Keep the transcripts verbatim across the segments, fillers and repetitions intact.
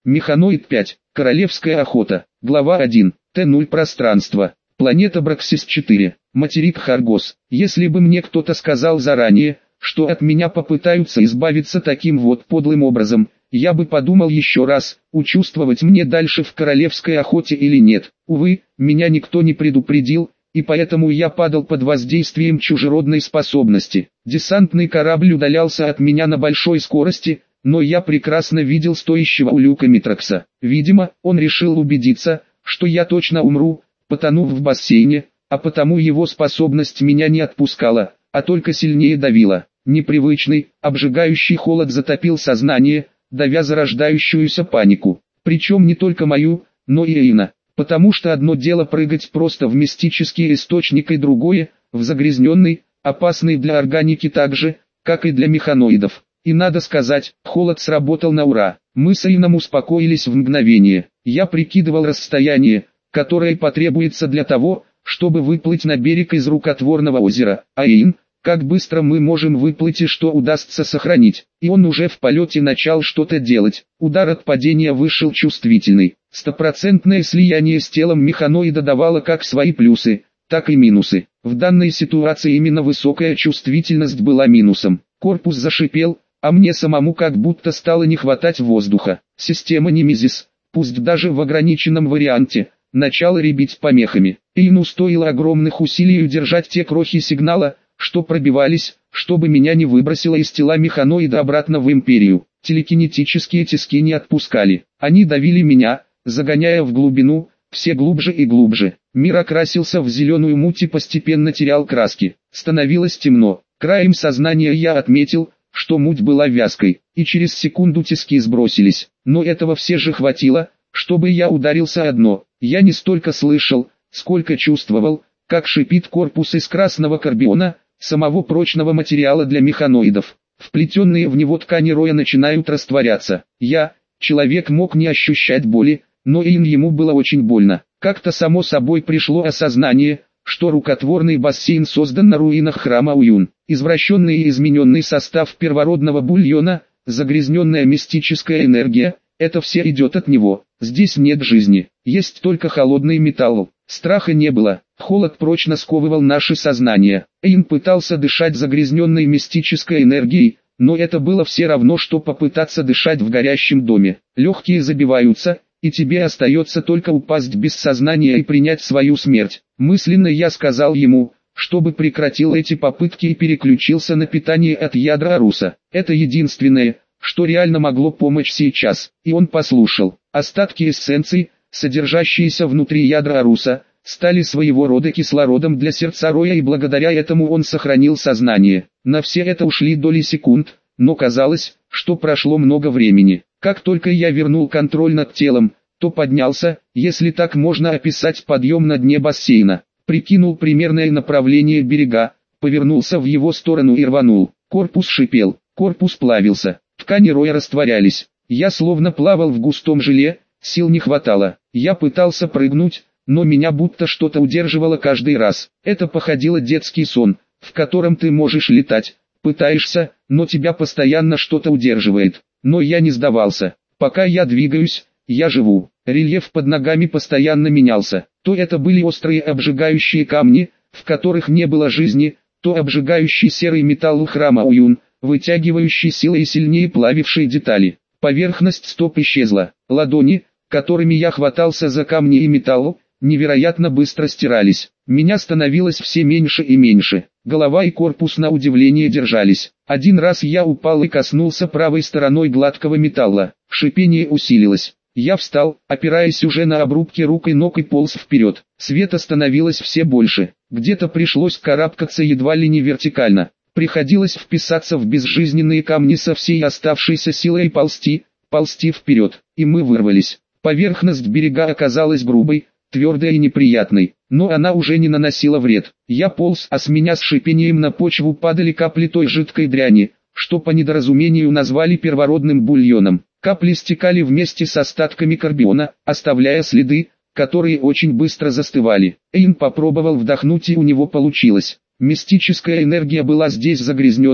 Механоид пять. Королевская охота. Глава один. Т ноль Пространство. Планета Браксис четыре. Материк Харгос. Если бы мне кто-то сказал заранее, что от меня попытаются избавиться таким вот подлым образом, я бы подумал еще раз, участвовать мне дальше в королевской охоте или нет. Увы, меня никто не предупредил, и поэтому я падал под воздействием чужеродной способности. Десантный корабль удалялся от меня на большой скорости, но я прекрасно видел стоящего у люка Митрокса. Видимо, он решил убедиться, что я точно умру, потонув в бассейне, а потому его способность меня не отпускала, а только сильнее давила. Непривычный, обжигающий холод затопил сознание, давя зарождающуюся панику. Причем не только мою, но и Эйна. Потому что одно дело прыгать просто в мистический источник и другое, в загрязненный, опасный для органики так же, как и для механоидов. И надо сказать, холод сработал на ура. Мы с Эйном успокоились в мгновение. Я прикидывал расстояние, которое потребуется для того, чтобы выплыть на берег из рукотворного озера. А Эйн, как быстро мы можем выплыть и что удастся сохранить. И он уже в полете начал что-то делать. Удар от падения вышел чувствительный. Стопроцентное слияние с телом механоида давало как свои плюсы, так и минусы. В данной ситуации именно высокая чувствительность была минусом. Корпус зашипел, а мне самому как будто стало не хватать воздуха. Система Немезис, пусть даже в ограниченном варианте, начала ребить помехами. Эйну стоило огромных усилий удержать те крохи сигнала, что пробивались, чтобы меня не выбросило из тела механоида обратно в Империю. Телекинетические тиски не отпускали. Они давили меня, загоняя в глубину, все глубже и глубже. Мир окрасился в зеленую муть и постепенно терял краски. Становилось темно. Краем сознания я отметил, что муть была вязкой, и через секунду тиски сбросились. Но этого все же хватило, чтобы я ударился о дно. Я не столько слышал, сколько чувствовал, как шипит корпус из красного карбиона, самого прочного материала для механоидов. Вплетенные в него ткани роя начинают растворяться. Я, человек, мог не ощущать боли, но Эйн ему было очень больно. Как-то само собой пришло осознание, что рукотворный бассейн создан на руинах храма Уюн. Извращенный и измененный состав первородного бульона, загрязненная мистическая энергия, это все идет от него. Здесь нет жизни, есть только холодный металл. Страха не было, холод прочно сковывал наше сознание. Эйн пытался дышать загрязненной мистической энергией, но это было все равно, что попытаться дышать в горящем доме. Легкие забиваются, и тебе остается только упасть без сознания и принять свою смерть. Мысленно я сказал ему, чтобы прекратил эти попытки и переключился на питание от ядра Аруса. Это единственное, что реально могло помочь сейчас. И он послушал. Остатки эссенций, содержащиеся внутри ядра Аруса, стали своего рода кислородом для сердца роя, и благодаря этому он сохранил сознание. На все это ушли доли секунд, но казалось, что прошло много времени. Как только я вернул контроль над телом, то поднялся, если так можно описать подъем на дне бассейна. Прикинул примерное направление берега, повернулся в его сторону и рванул. Корпус шипел, корпус плавился, ткани роя растворялись. Я словно плавал в густом желе, сил не хватало. Я пытался прыгнуть, но меня будто что-то удерживало каждый раз. Это походило детский сон, в котором ты можешь летать, пытаешься, но тебя постоянно что-то удерживает. Но я не сдавался. Пока я двигаюсь, я живу. Рельеф под ногами постоянно менялся. То это были острые обжигающие камни, в которых не было жизни, то обжигающий серый металл храма Уюн, вытягивающий силой и сильнее плавившие детали. Поверхность стоп исчезла. Ладони, которыми я хватался за камни и металл, невероятно быстро стирались. Меня становилось все меньше и меньше. Голова и корпус на удивление держались. Один раз я упал и коснулся правой стороной гладкого металла. Шипение усилилось. Я встал, опираясь уже на обрубки рук и ног, и полз вперед. Света становилось все больше. Где-то пришлось карабкаться едва ли не вертикально. Приходилось вписаться в безжизненные камни со всей оставшейся силой и ползти, ползти вперед. И мы вырвались. Поверхность берега оказалась грубой, твердой и неприятной, но она уже не наносила вред. Я полз, а с меня с шипением на почву падали капли той жидкой дряни, что по недоразумению назвали первородным бульоном. Капли стекали вместе с остатками карбиона, оставляя следы, которые очень быстро застывали. Эйн попробовал вдохнуть, и у него получилось. Мистическая энергия была здесь загрязнена,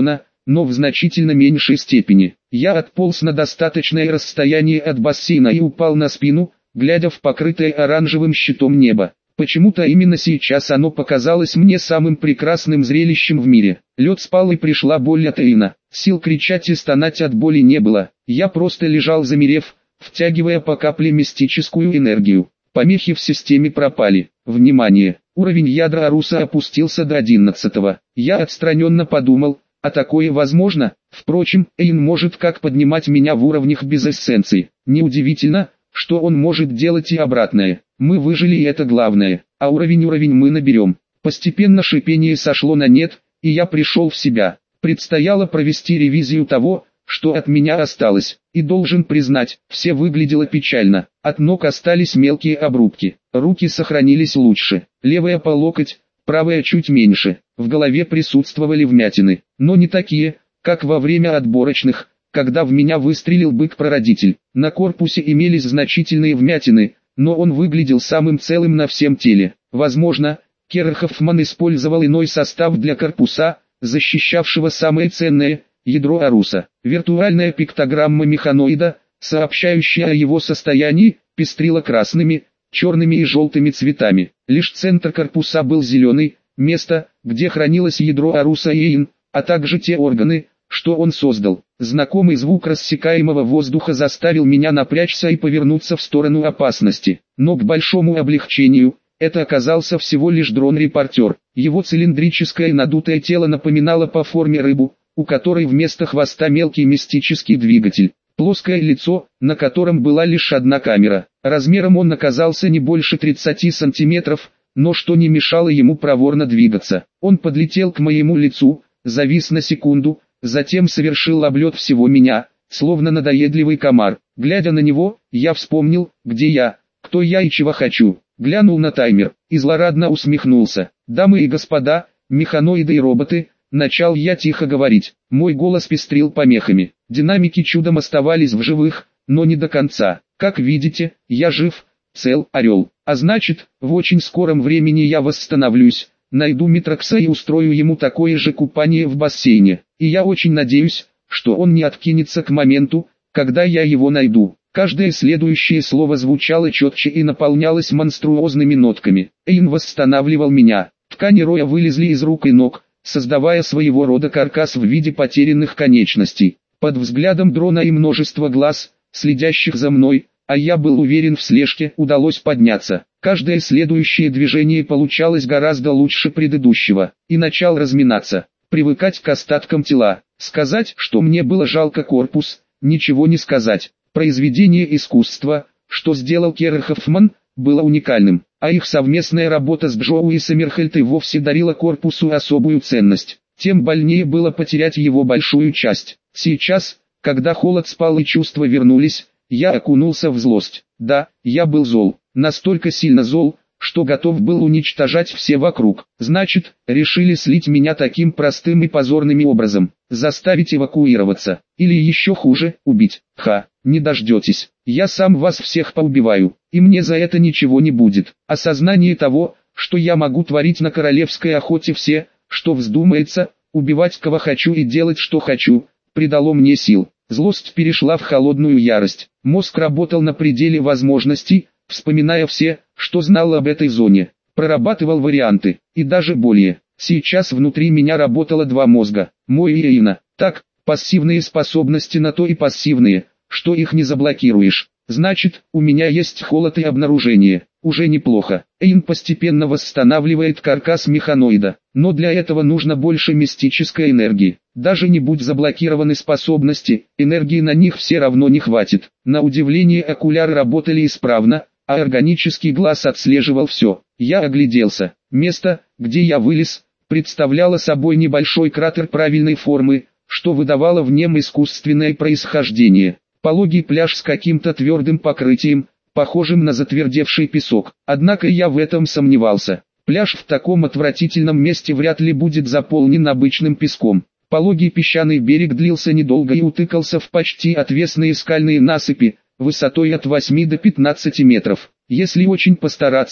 но в значительно меньшей степени. Я отполз на достаточное расстояние от бассейна и упал на спину, глядя в покрытое оранжевым щитом небо. Почему-то именно сейчас оно показалось мне самым прекрасным зрелищем в мире. Лед спал и пришла боль от Эйна. Сил кричать и стонать от боли не было. Я просто лежал замерев, втягивая по капле мистическую энергию. Помехи в системе пропали. Внимание! Уровень ядра Аруса опустился до одиннадцатого. Я отстраненно подумал, а такое возможно? Впрочем, Эйн может как поднимать меня в уровнях без эссенции. Неудивительно, что он может делать и обратное. Мы выжили, и это главное, а уровень-уровень мы наберем. Постепенно шипение сошло на нет, и я пришел в себя. Предстояло провести ревизию того, что от меня осталось, и должен признать, все выглядело печально. От ног остались мелкие обрубки, руки сохранились лучше, левая по локоть, правая чуть меньше. В голове присутствовали вмятины, но не такие, как во время отборочных, когда в меня выстрелил бык-прародитель. На корпусе имелись значительные вмятины, но он выглядел самым целым на всем теле. Возможно, Керр Хоффман использовал иной состав для корпуса, защищавшего самое ценное – ядро Аруса. Виртуальная пиктограмма механоида, сообщающая о его состоянии, пестрила красными, черными и желтыми цветами. Лишь центр корпуса был зеленый, место, где хранилось ядро Аруса Эйн, а также те органы, что он создал. Знакомый звук рассекаемого воздуха заставил меня напрячься и повернуться в сторону опасности. Но к большому облегчению, это оказался всего лишь дрон-репортер. Его цилиндрическое надутое тело напоминало по форме рыбу, у которой вместо хвоста мелкий мистический двигатель. Плоское лицо, на котором была лишь одна камера. Размером он оказался не больше тридцати сантиметров, но что не мешало ему проворно двигаться. Он подлетел к моему лицу, завис на секунду, затем совершил облет всего меня, словно надоедливый комар. Глядя на него, я вспомнил, где я, кто я и чего хочу. Глянул на таймер и злорадно усмехнулся. «Дамы и господа, механоиды и роботы», начал я тихо говорить. Мой голос пестрил помехами. Динамики чудом оставались в живых, но не до конца. Как видите, я жив, цел, орел. А значит, в очень скором времени я восстановлюсь. Найду Митрокса и устрою ему такое же купание в бассейне. И я очень надеюсь, что он не откинется к моменту, когда я его найду. Каждое следующее слово звучало четче и наполнялось монструозными нотками. Эйн восстанавливал меня. Ткани роя вылезли из рук и ног, создавая своего рода каркас в виде потерянных конечностей. Под взглядом дрона и множество глаз, следящих за мной, а я был уверен в слежке, удалось подняться. Каждое следующее движение получалось гораздо лучше предыдущего, и начал разминаться, привыкать к остаткам тела. Сказать, что мне было жалко корпус, ничего не сказать. Произведение искусства, что сделал Керр Хоффман, было уникальным, а их совместная работа с Джоуи Сомерхельт и вовсе дарила корпусу особую ценность. Тем больнее было потерять его большую часть. Сейчас, когда холод спал и чувства вернулись, я окунулся в злость. Да, я был зол, настолько сильно зол, что готов был уничтожать все вокруг. Значит, решили слить меня таким простым и позорным образом, заставить эвакуироваться, или еще хуже, убить. Ха, не дождетесь, я сам вас всех поубиваю, и мне за это ничего не будет. Осознание того, что я могу творить на королевской охоте все, что вздумается, убивать кого хочу и делать что хочу, придало мне сил. Злость перешла в холодную ярость. Мозг работал на пределе возможностей, вспоминая все, что знал об этой зоне. Прорабатывал варианты, и даже более. Сейчас внутри меня работало два мозга, мой и Эйна. Так, пассивные способности на то и пассивные, что их не заблокируешь. Значит, у меня есть холод и обнаружение. Уже неплохо. Эйн постепенно восстанавливает каркас механоида, но для этого нужно больше мистической энергии. Даже не будь заблокированы способности, энергии на них все равно не хватит. На удивление окуляры работали исправно, а органический глаз отслеживал все. Я огляделся. Место, где я вылез, представляло собой небольшой кратер правильной формы, что выдавало в нем искусственное происхождение. Пологий пляж с каким-то твердым покрытием, похожим на затвердевший песок. Однако я в этом сомневался. Пляж в таком отвратительном месте вряд ли будет заполнен обычным песком. Пологий песчаный берег длился недолго и утыкался в почти отвесные скальные насыпи, высотой от восьми до пятнадцати метров. Если очень постараться,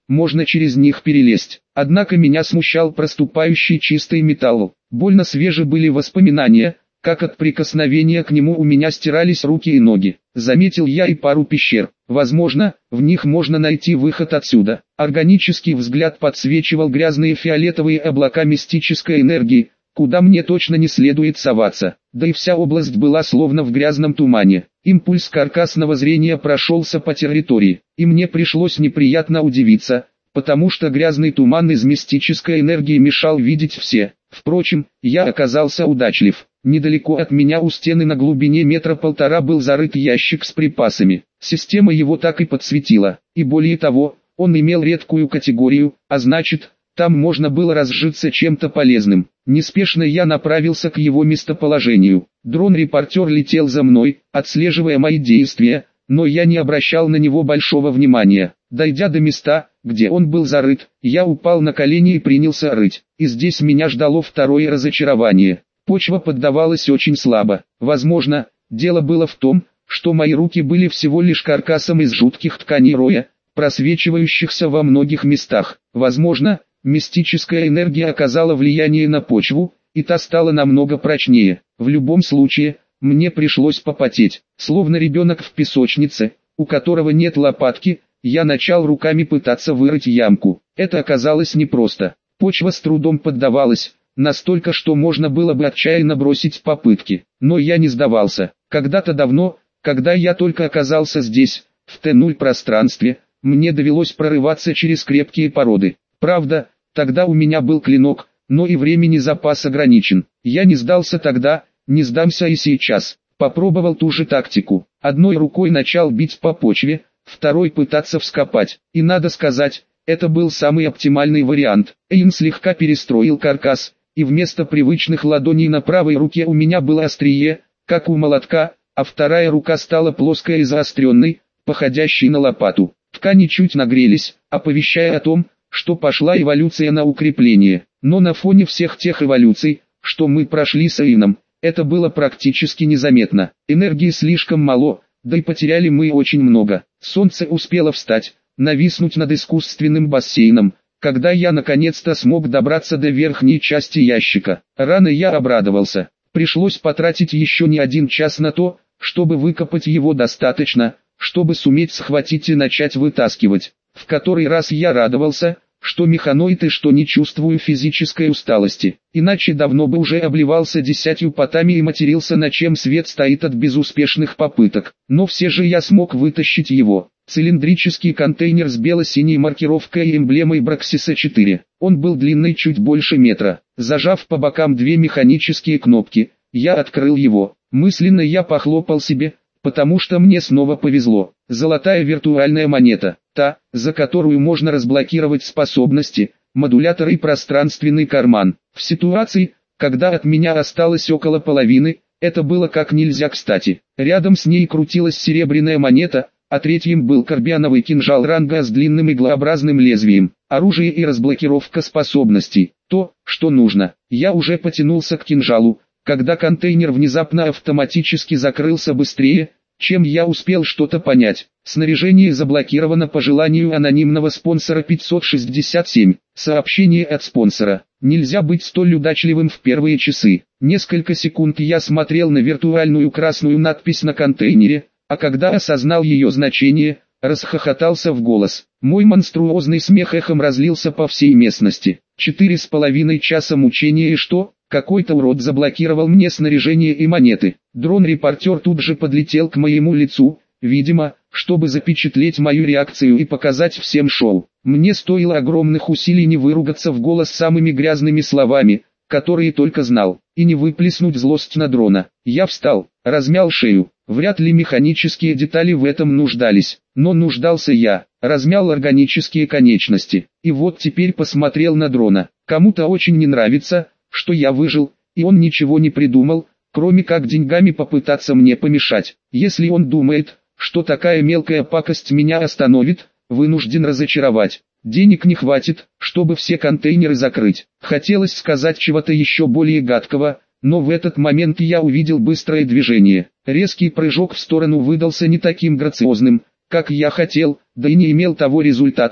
можно через них перелезть. Однако меня смущал проступающий чистый металл. Больно свежи были воспоминания, как от прикосновения к нему у меня стирались руки и ноги. Заметил я и пару пещер. Возможно, в них можно найти выход отсюда. Органический взгляд подсвечивал грязные фиолетовые облака мистической энергии, куда мне точно не следует соваться. Да и вся область была словно в грязном тумане. Импульс каркасного зрения прошелся по территории, и мне пришлось неприятно удивиться, потому что грязный туман из мистической энергии мешал видеть все. Впрочем, я оказался удачлив. Недалеко от меня у стены на глубине метра полтора был зарыт ящик с припасами. Система его так и подсветила, и более того, он имел редкую категорию, а значит, там можно было разжиться чем-то полезным. Неспешно я направился к его местоположению. Дрон-репортер летел за мной, отслеживая мои действия, но я не обращал на него большого внимания. Дойдя до места, где он был зарыт, я упал на колени и принялся рыть. И здесь меня ждало второе разочарование. Почва поддавалась очень слабо. Возможно, дело было в том, что мои руки были всего лишь каркасом из жутких тканей роя, просвечивающихся во многих местах. Возможно, мистическая энергия оказала влияние на почву, и та стала намного прочнее. В любом случае, мне пришлось попотеть. Словно ребенок в песочнице, у которого нет лопатки, я начал руками пытаться вырыть ямку. Это оказалось непросто. Почва с трудом поддавалась, настолько, что можно было бы отчаянно бросить попытки. Но я не сдавался. Когда-то давно, когда я только оказался здесь, в Т ноль пространстве, мне довелось прорываться через крепкие породы. Правда, тогда у меня был клинок, но и времени запас ограничен. Я не сдался тогда, не сдамся и сейчас. Попробовал ту же тактику. Одной рукой начал бить по почве, второй пытаться вскопать. И надо сказать, это был самый оптимальный вариант. Эйн слегка перестроил каркас, и вместо привычных ладоней на правой руке у меня было острие, как у молотка, а вторая рука стала плоской и заостренной, походящей на лопату. Ткани чуть нагрелись, оповещая о том, что пошла эволюция на укрепление. Но на фоне всех тех эволюций, что мы прошли с Эйном, это было практически незаметно. Энергии слишком мало, да и потеряли мы очень много. Солнце успело встать, нависнуть над искусственным бассейном, когда я наконец-то смог добраться до верхней части ящика. Рано я обрадовался. Пришлось потратить еще не один час на то, чтобы выкопать его достаточно, чтобы суметь схватить и начать вытаскивать. В который раз я радовался, что механоид и что не чувствую физической усталости. Иначе давно бы уже обливался десятью потами и матерился, на чем свет стоит от безуспешных попыток. Но все же я смог вытащить его. Цилиндрический контейнер с бело-синей маркировкой и эмблемой Браксиса четыре. Он был длинный чуть больше метра. Зажав по бокам две механические кнопки, я открыл его. Мысленно я похлопал себе, потому что мне снова повезло. Золотая виртуальная монета, та, за которую можно разблокировать способности, модулятор и пространственный карман. В ситуации, когда от меня осталось около половины, это было как нельзя кстати. Рядом с ней крутилась серебряная монета, а третьим был карбиановый кинжал ранга с длинным иглообразным лезвием. Оружие и разблокировка способностей. То, что нужно. Я уже потянулся к кинжалу, когда контейнер внезапно автоматически закрылся быстрее, чем я успел что-то понять. Снаряжение заблокировано по желанию анонимного спонсора пятьсот шестьдесят семь. Сообщение от спонсора. Нельзя быть столь удачливым в первые часы. Несколько секунд я смотрел на виртуальную красную надпись на контейнере, а когда осознал ее значение, расхохотался в голос. Мой монструозный смех эхом разлился по всей местности. Четыре с половиной часа мучения и что? Какой-то урод заблокировал мне снаряжение и монеты. Дрон-репортер тут же подлетел к моему лицу, видимо, чтобы запечатлеть мою реакцию и показать всем шоу. Мне стоило огромных усилий не выругаться в голос самыми грязными словами, которые только знал, и не выплеснуть злость на дрона. Я встал, размял шею. Вряд ли механические детали в этом нуждались, но нуждался я. Размял органические конечности. И вот теперь посмотрел на дрона. Кому-то очень не нравится, что я выжил, и он ничего не придумал, кроме как деньгами попытаться мне помешать. Если он думает, что такая мелкая пакость меня остановит, вынужден разочаровать. Денег не хватит, чтобы все контейнеры закрыть. Хотелось сказать чего-то еще более гадкого, но в этот момент я увидел быстрое движение. Резкий прыжок в сторону выдался не таким грациозным, как я хотел, да и не имел того результата,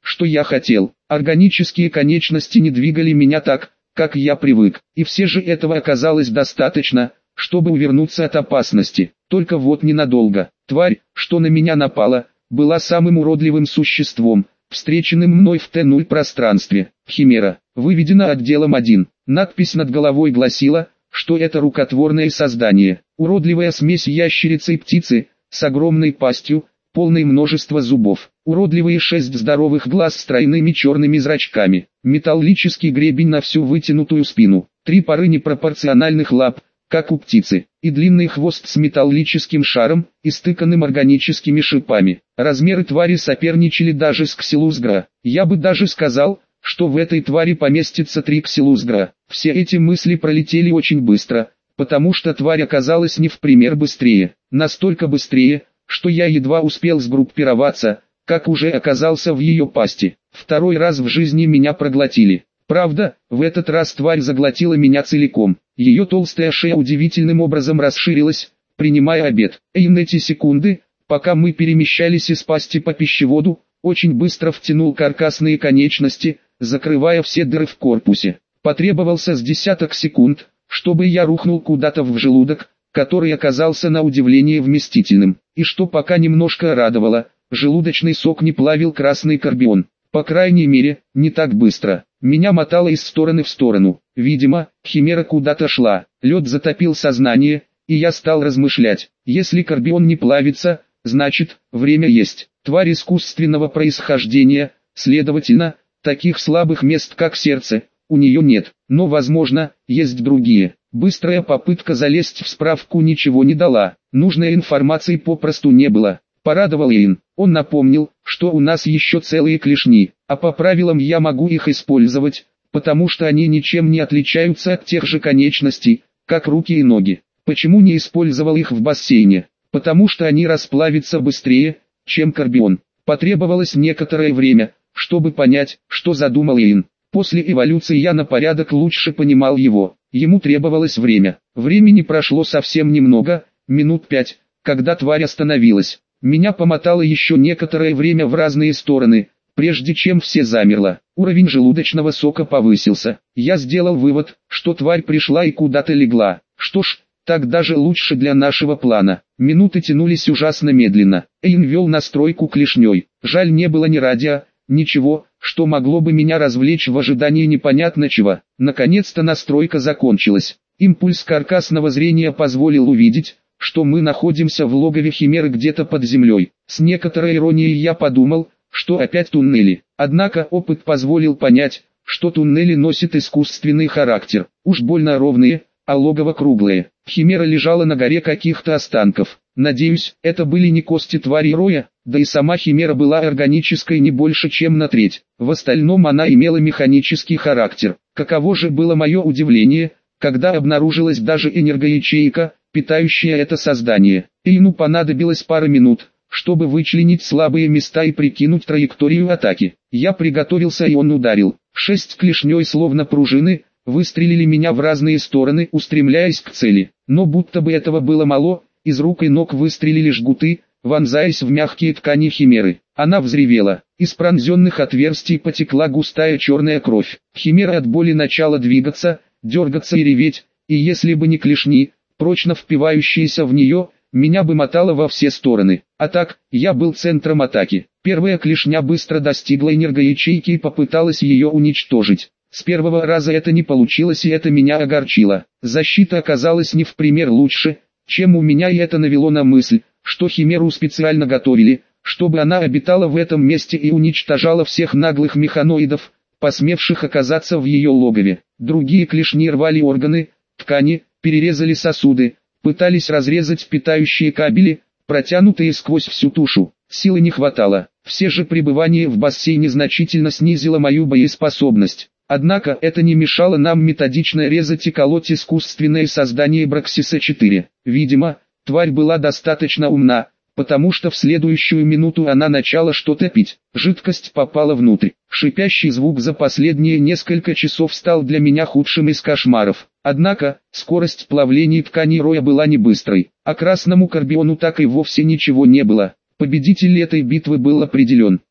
что я хотел. Органические конечности не двигали меня так, как я привык, и все же этого оказалось достаточно, чтобы увернуться от опасности. Только вот ненадолго. Тварь, что на меня напала, была самым уродливым существом, встреченным мной в Т ноль пространстве. Химера. Выведена отделом один. Надпись над головой гласила, что это рукотворное создание. Уродливая смесь ящерицы и птицы, с огромной пастью, полной множества зубов. Уродливые шесть здоровых глаз с тройными черными зрачками. Металлический гребень на всю вытянутую спину. Три пары непропорциональных лап, как у птицы, и длинный хвост с металлическим шаром, истыканным органическими шипами. Размеры твари соперничали даже с ксилузгра. Я бы даже сказал, что в этой твари поместится три ксилузгра. Все эти мысли пролетели очень быстро, потому что тварь оказалась не в пример быстрее. Настолько быстрее, что я едва успел сгруппироваться, как уже оказался в ее пасти. Второй раз в жизни меня проглотили. Правда, в этот раз тварь заглотила меня целиком. Ее толстая шея удивительным образом расширилась, принимая обед. И на эти секунды, пока мы перемещались из пасти по пищеводу, очень быстро втянул каркасные конечности, закрывая все дыры в корпусе. Потребовался с десяток секунд, чтобы я рухнул куда-то в желудок, который оказался на удивление вместительным. И что пока немножко радовало, желудочный сок не плавил красный карбион. По крайней мере, не так быстро. Меня мотало из стороны в сторону. Видимо, химера куда-то шла. Лед затопил сознание, и я стал размышлять. Если карбион не плавится, значит, время есть. Тварь искусственного происхождения, следовательно, таких слабых мест как сердце, у нее нет. Но возможно, есть другие. Быстрая попытка залезть в справку ничего не дала. Нужной информации попросту не было. Порадовал Эйн. Он напомнил, что у нас еще целые клешни, а по правилам я могу их использовать, потому что они ничем не отличаются от тех же конечностей, как руки и ноги. Почему не использовал их в бассейне? Потому что они расплавятся быстрее, чем карбион. Потребовалось некоторое время, чтобы понять, что задумал Эйн. После эволюции я на порядок лучше понимал его. Ему требовалось время. Времени прошло совсем немного, минут пять, когда тварь остановилась. Меня помотало еще некоторое время в разные стороны, прежде чем все замерло. Уровень желудочного сока повысился. Я сделал вывод, что тварь пришла и куда-то легла. Что ж, так даже лучше для нашего плана. Минуты тянулись ужасно медленно. Эйн вел настройку клешней. Жаль, не было ни радио, ничего, что могло бы меня развлечь в ожидании непонятно чего. Наконец-то настройка закончилась. Импульс каркасного зрения позволил увидеть, что мы находимся в логове химеры где-то под землей. С некоторой иронией я подумал, что опять туннели. Однако опыт позволил понять, что туннели носят искусственный характер. Уж больно ровные, а логово круглое. Химера лежала на горе каких-то останков. Надеюсь, это были не кости твари роя, да и сама химера была органической не больше, чем на треть. В остальном она имела механический характер. Каково же было мое удивление, когда обнаружилась даже энергоячейка, питающая это создание. Эйну понадобилось пара минут, чтобы вычленить слабые места и прикинуть траекторию атаки. Я приготовился, и он ударил. Шесть клешней, словно пружины, выстрелили меня в разные стороны, устремляясь к цели. Но будто бы этого было мало, из рук и ног выстрелили жгуты, вонзаясь в мягкие ткани химеры. Она взревела. Из пронзенных отверстий потекла густая черная кровь. Химера от боли начала двигаться, дергаться и реветь, и если бы не клешни, прочно впивающиеся в нее, меня бы мотало во все стороны. А так, я был центром атаки. Первая клешня быстро достигла энергоячейки и попыталась ее уничтожить. С первого раза это не получилось, и это меня огорчило. Защита оказалась не в пример лучше, чем у меня, и это навело на мысль, что химеру специально готовили, чтобы она обитала в этом месте и уничтожала всех наглых механоидов, посмевших оказаться в ее логове. Другие клешни рвали органы, ткани, перерезали сосуды, пытались разрезать питающие кабели, протянутые сквозь всю тушу. Силы не хватало. Все же пребывание в бассейне значительно снизило мою боеспособность. Однако это не мешало нам методично резать и колоть искусственное создание Браксиса четыре. Видимо, тварь была достаточно умна, потому что в следующую минуту она начала что-то пить. Жидкость попала внутрь. Шипящий звук за последние несколько часов стал для меня худшим из кошмаров. Однако, скорость плавления тканей роя была не быстрой, а красному карбиону так и вовсе ничего не было. Победитель этой битвы был определен.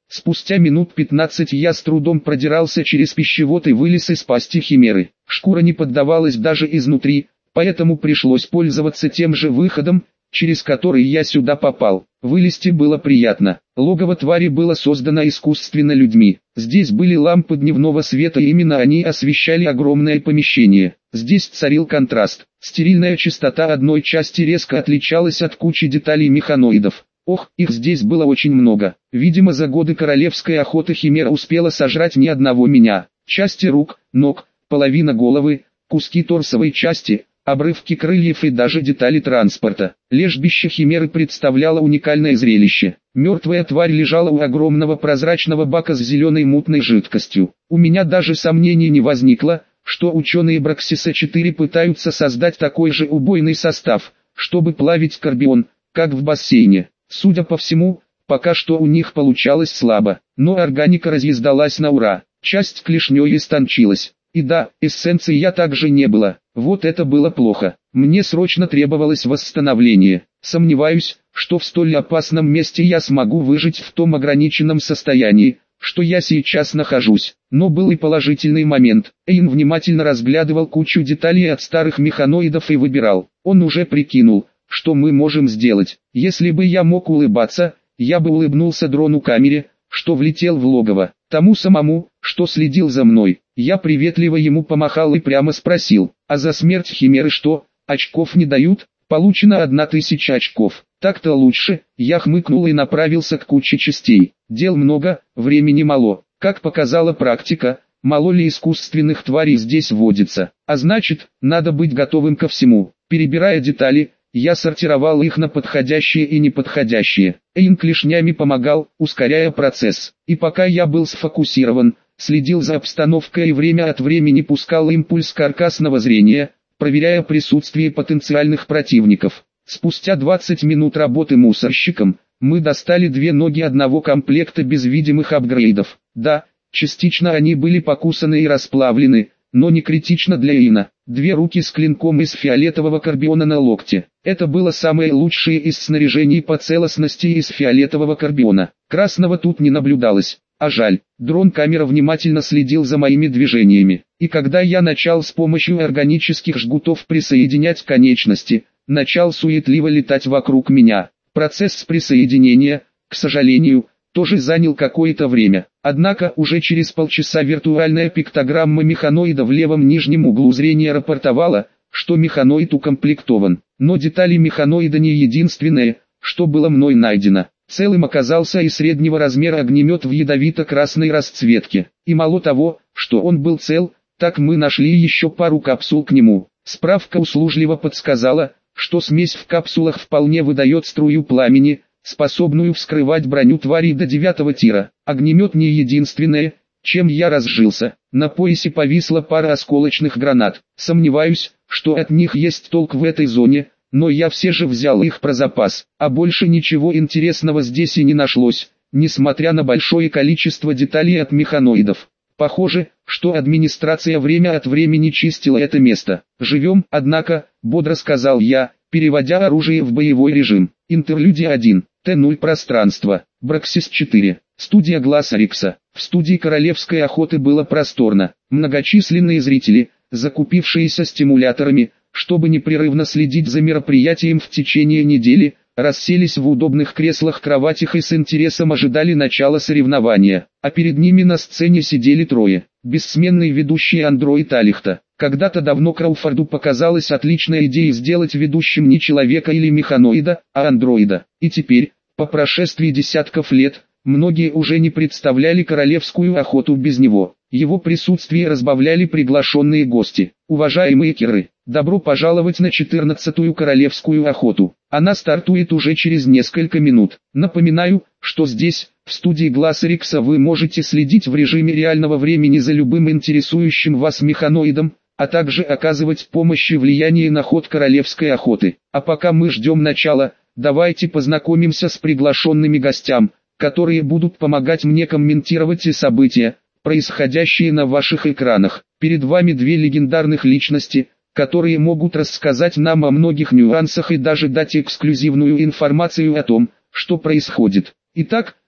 Спустя минут пятнадцать я с трудом продирался через пищевод и вылез из пасти химеры. Шкура не поддавалась даже изнутри, поэтому пришлось пользоваться тем же выходом, через который я сюда попал. Вылезти было приятно. Логово твари было создано искусственно людьми. Здесь были лампы дневного света, и именно они освещали огромное помещение. Здесь царил контраст. Стерильная чистота одной части резко отличалась от кучи деталей механоидов. Ох, их здесь было очень много. Видимо, за годы королевской охоты химера успела сожрать ни одного меня. Части рук, ног, половина головы, куски торсовой части, обрывки крыльев и даже детали транспорта. Лежбище химеры представляло уникальное зрелище. Мертвая тварь лежала у огромного прозрачного бака с зеленой мутной жидкостью. У меня даже сомнений не возникло, что ученые Браксиса четыре пытаются создать такой же убойный состав, чтобы плавить карбион, как в бассейне. Судя по всему, пока что у них получалось слабо, но органика разъездалась на ура. Часть клешней истончилась. И да, эссенции я также не было. Вот это было плохо. Мне срочно требовалось восстановление. Сомневаюсь, что в столь опасном месте я смогу выжить в том ограниченном состоянии, что я сейчас нахожусь. Но был и положительный момент. Эйн внимательно разглядывал кучу деталей от старых механоидов и выбирал. Он уже прикинул, что мы можем сделать. Если бы я мог улыбаться, я бы улыбнулся дрону-камере, что влетел в логово. Тому самому, что следил за мной. Я приветливо ему помахал и прямо спросил: а за смерть химеры что, очков не дают? Получено одна тысяча очков. Так-то лучше. Я хмыкнул и направился к куче частей. Дел много, времени мало. Как показала практика, мало ли искусственных тварей здесь водится. А значит, надо быть готовым ко всему. Перебирая детали, я сортировал их на подходящие и неподходящие. Эйн клешнями помогал, ускоряя процесс. И пока я был сфокусирован, следил за обстановкой и время от времени пускал импульс каркасного зрения, проверяя присутствие потенциальных противников. Спустя двадцать минут работы мусорщиком, мы достали две ноги одного комплекта без видимых апгрейдов. Да, частично они были покусаны и расплавлены, но не критично для Эйна. Две руки с клинком из фиолетового карбиона на локте. Это было самое лучшее из снаряжений по целостности из фиолетового карбиона. Красного тут не наблюдалось. А жаль, дрон-камера внимательно следил за моими движениями. И когда я начал с помощью органических жгутов присоединять конечности, начал суетливо летать вокруг меня. Процесс присоединения, к сожалению, тоже занял какое-то время. Однако уже через полчаса виртуальная пиктограмма механоида в левом нижнем углу зрения рапортовала, что механоид укомплектован. Но детали механоида не единственное, что было мной найдено. Целым оказался и среднего размера огнемет в ядовито-красной расцветке. И мало того, что он был цел, так мы нашли еще пару капсул к нему. Справка услужливо подсказала, что смесь в капсулах вполне выдает струю пламени, способную вскрывать броню тварей до девятого тира. Огнемет не единственное, чем я разжился. На поясе повисла пара осколочных гранат. Сомневаюсь, что от них есть толк в этой зоне, но я все же взял их про запас. А больше ничего интересного здесь и не нашлось, несмотря на большое количество деталей от механоидов. Похоже, что администрация время от времени чистила это место. «Живем, однако», — бодро сказал я, переводя оружие в боевой режим. Интерлюдия один. Т ноль пространство. Браксис четыре. Студия Глаз Рикса. В студии королевской охоты было просторно. Многочисленные зрители, закупившиеся стимуляторами, чтобы непрерывно следить за мероприятием в течение недели, расселись в удобных креслах-кроватях и с интересом ожидали начала соревнования. А перед ними на сцене сидели трое. Бессменный ведущий андроид Алихта. Когда-то давно Крауфорду показалась отличная идея сделать ведущим не человека или механоида, а андроида. И теперь, по прошествии десятков лет, многие уже не представляли королевскую охоту без него. Его присутствие разбавляли приглашенные гости. Уважаемые керы, добро пожаловать на четырнадцатую королевскую охоту. Она стартует уже через несколько минут. Напоминаю, что здесь, в студии Глаз Рикса, вы можете следить в режиме реального времени за любым интересующим вас механоидом, а также оказывать помощь и влияние на ход королевской охоты. А пока мы ждем начала, давайте познакомимся с приглашенными гостями, которые будут помогать мне комментировать и события, происходящие на ваших экранах. Перед вами две легендарных личности, которые могут рассказать нам о многих нюансах и даже дать эксклюзивную информацию о том, что происходит. Итак,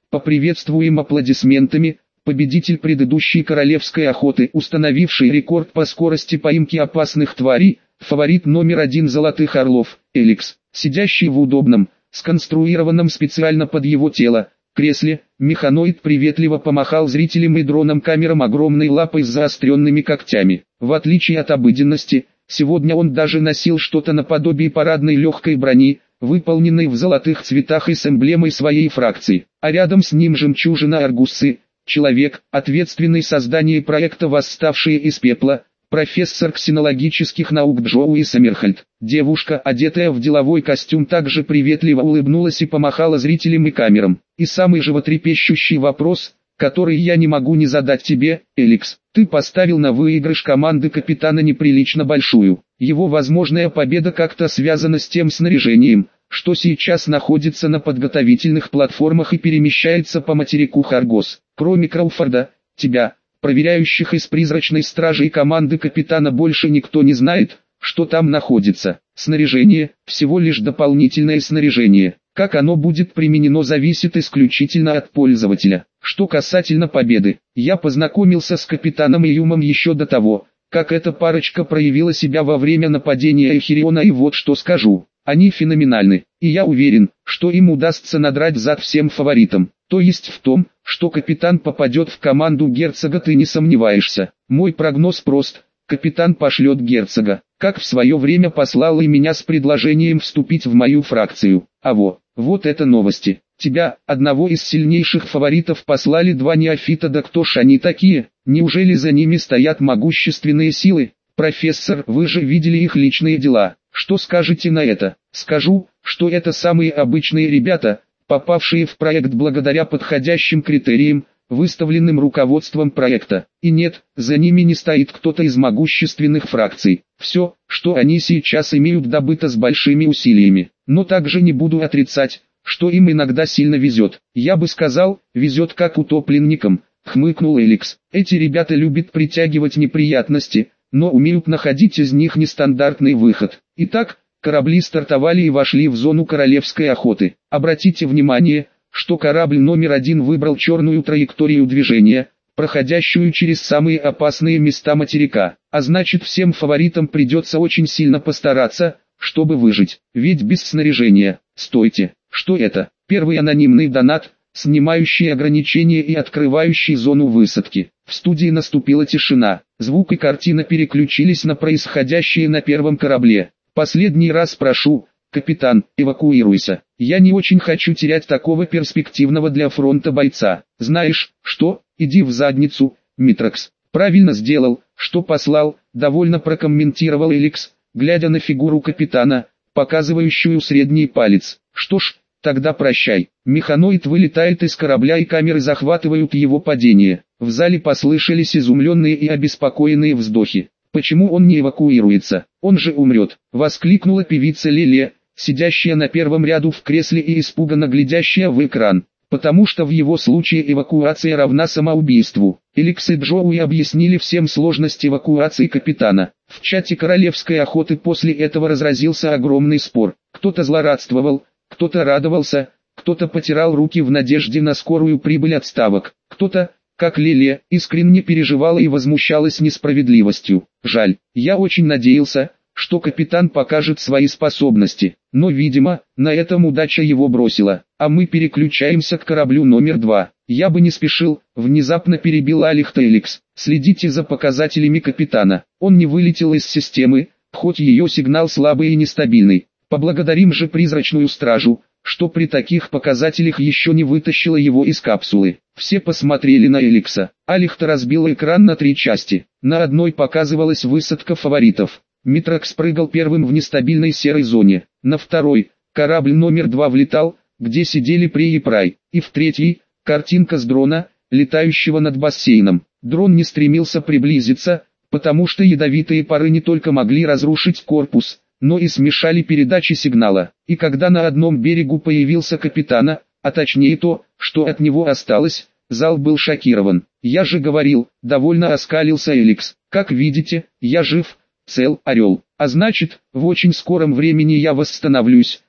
Поприветствуем аплодисментами победитель предыдущей королевской охоты, установивший рекорд по скорости поимки опасных тварей, фаворит номер один Золотых Орлов, Эликс, сидящий в удобном, сконструированном специально под его тело, кресле, механоид приветливо помахал зрителям и дронам-камерам огромной лапой с заостренными когтями. В отличие от обыденности, сегодня он даже носил что-то наподобие парадной легкой брони, выполненной в золотых цветах и с эмблемой своей фракции, а рядом с ним жемчужина Аргуссы, человек, ответственный за создание проекта «Восставшие из пепла», профессор ксенологических наук Джоуи Саммерхольд. Девушка, одетая в деловой костюм, также приветливо улыбнулась и помахала зрителям и камерам. И самый животрепещущий вопрос, который я не могу не задать тебе, Эликс. Ты поставил на выигрыш команды капитана неприлично большую. Его возможная победа как-то связана с тем снаряжением, что сейчас находится на подготовительных платформах и перемещается по материку Харгос. Кроме Крауфорда, тебя, проверяющих из призрачной стражи и команды капитана, больше никто не знает, что там находится. Снаряжение – всего лишь дополнительное снаряжение. Как оно будет применено, зависит исключительно от пользователя. Что касательно победы, я познакомился с капитаном Июмом еще до того, как эта парочка проявила себя во время нападения Эхириона, и вот что скажу. Они феноменальны, и я уверен, что им удастся надрать зад всем фаворитам. То есть в том, что капитан попадет в команду герцога, ты не сомневаешься. Мой прогноз прост: капитан пошлет герцога, как в свое время послал и меня с предложением вступить в мою фракцию. А во, вот это новости. Тебя, одного из сильнейших фаворитов, послали два неофита, да кто ж они такие? Неужели за ними стоят могущественные силы? Профессор, вы же видели их личные дела. Что скажете на это? Скажу, что это самые обычные ребята, попавшие в проект благодаря подходящим критериям, выставленным руководством проекта. И нет, за ними не стоит кто-то из могущественных фракций. Все, что они сейчас имеют, добыто с большими усилиями. Но также не буду отрицать, что им иногда сильно везет. Я бы сказал, везет как утопленникам, хмыкнул Эликс. Эти ребята любят притягивать неприятности, но умеют находить из них нестандартный выход. Итак, корабли стартовали и вошли в зону королевской охоты. Обратите внимание, что корабль номер один выбрал черную траекторию движения, проходящую через самые опасные места материка. А значит, всем фаворитам придется очень сильно постараться, чтобы выжить. Ведь без снаряжения. Стойте, что это? Первый анонимный донат, снимающий ограничения и открывающий зону высадки. В студии наступила тишина. Звук и картина переключились на происходящее на первом корабле. Последний раз прошу, капитан, эвакуируйся. Я не очень хочу терять такого перспективного для фронта бойца. Знаешь, что? Иди в задницу, Митракс. Правильно сделал, что послал, довольно прокомментировал Эликс, глядя на фигуру капитана, показывающую средний палец. Что ж, тогда прощай. Механоид вылетает из корабля, и камеры захватывают его падение. В зале послышались изумленные и обеспокоенные вздохи. Почему он не эвакуируется? Он же умрет, воскликнула певица Лилия, сидящая на первом ряду в кресле и испуганно глядящая в экран. Потому что в его случае эвакуация равна самоубийству. Эликс и Джоуи объяснили всем сложность эвакуации капитана. В чате королевской охоты после этого разразился огромный спор. Кто-то злорадствовал, кто-то радовался, кто-то потирал руки в надежде на скорую прибыль от ставок. Кто-то, как Лилия, искренне переживала и возмущалась несправедливостью. Жаль, я очень надеялся, что капитан покажет свои способности, но, видимо, на этом удача его бросила. А мы переключаемся к кораблю номер два. Я бы не спешил, внезапно перебил Алихта Эликс. Следите за показателями капитана. Он не вылетел из системы, хоть ее сигнал слабый и нестабильный. Поблагодарим же призрачную стражу, что при таких показателях еще не вытащила его из капсулы. Все посмотрели на Эликса. Алихта разбил экран на три части. На одной показывалась высадка фаворитов. Митракс прыгал первым в нестабильной серой зоне. На второй, корабль номер два влетал, где сидели Прей и Прай. И в третьей, картинка с дрона, летающего над бассейном. Дрон не стремился приблизиться, потому что ядовитые пары не только могли разрушить корпус, но и смешали передачи сигнала. И когда на одном берегу появился капитана, а точнее то, что от него осталось, зал был шокирован. Я же говорил, довольно оскалился Эликс. Как видите, я жив, цел, орел. А значит, в очень скором времени я восстановлюсь,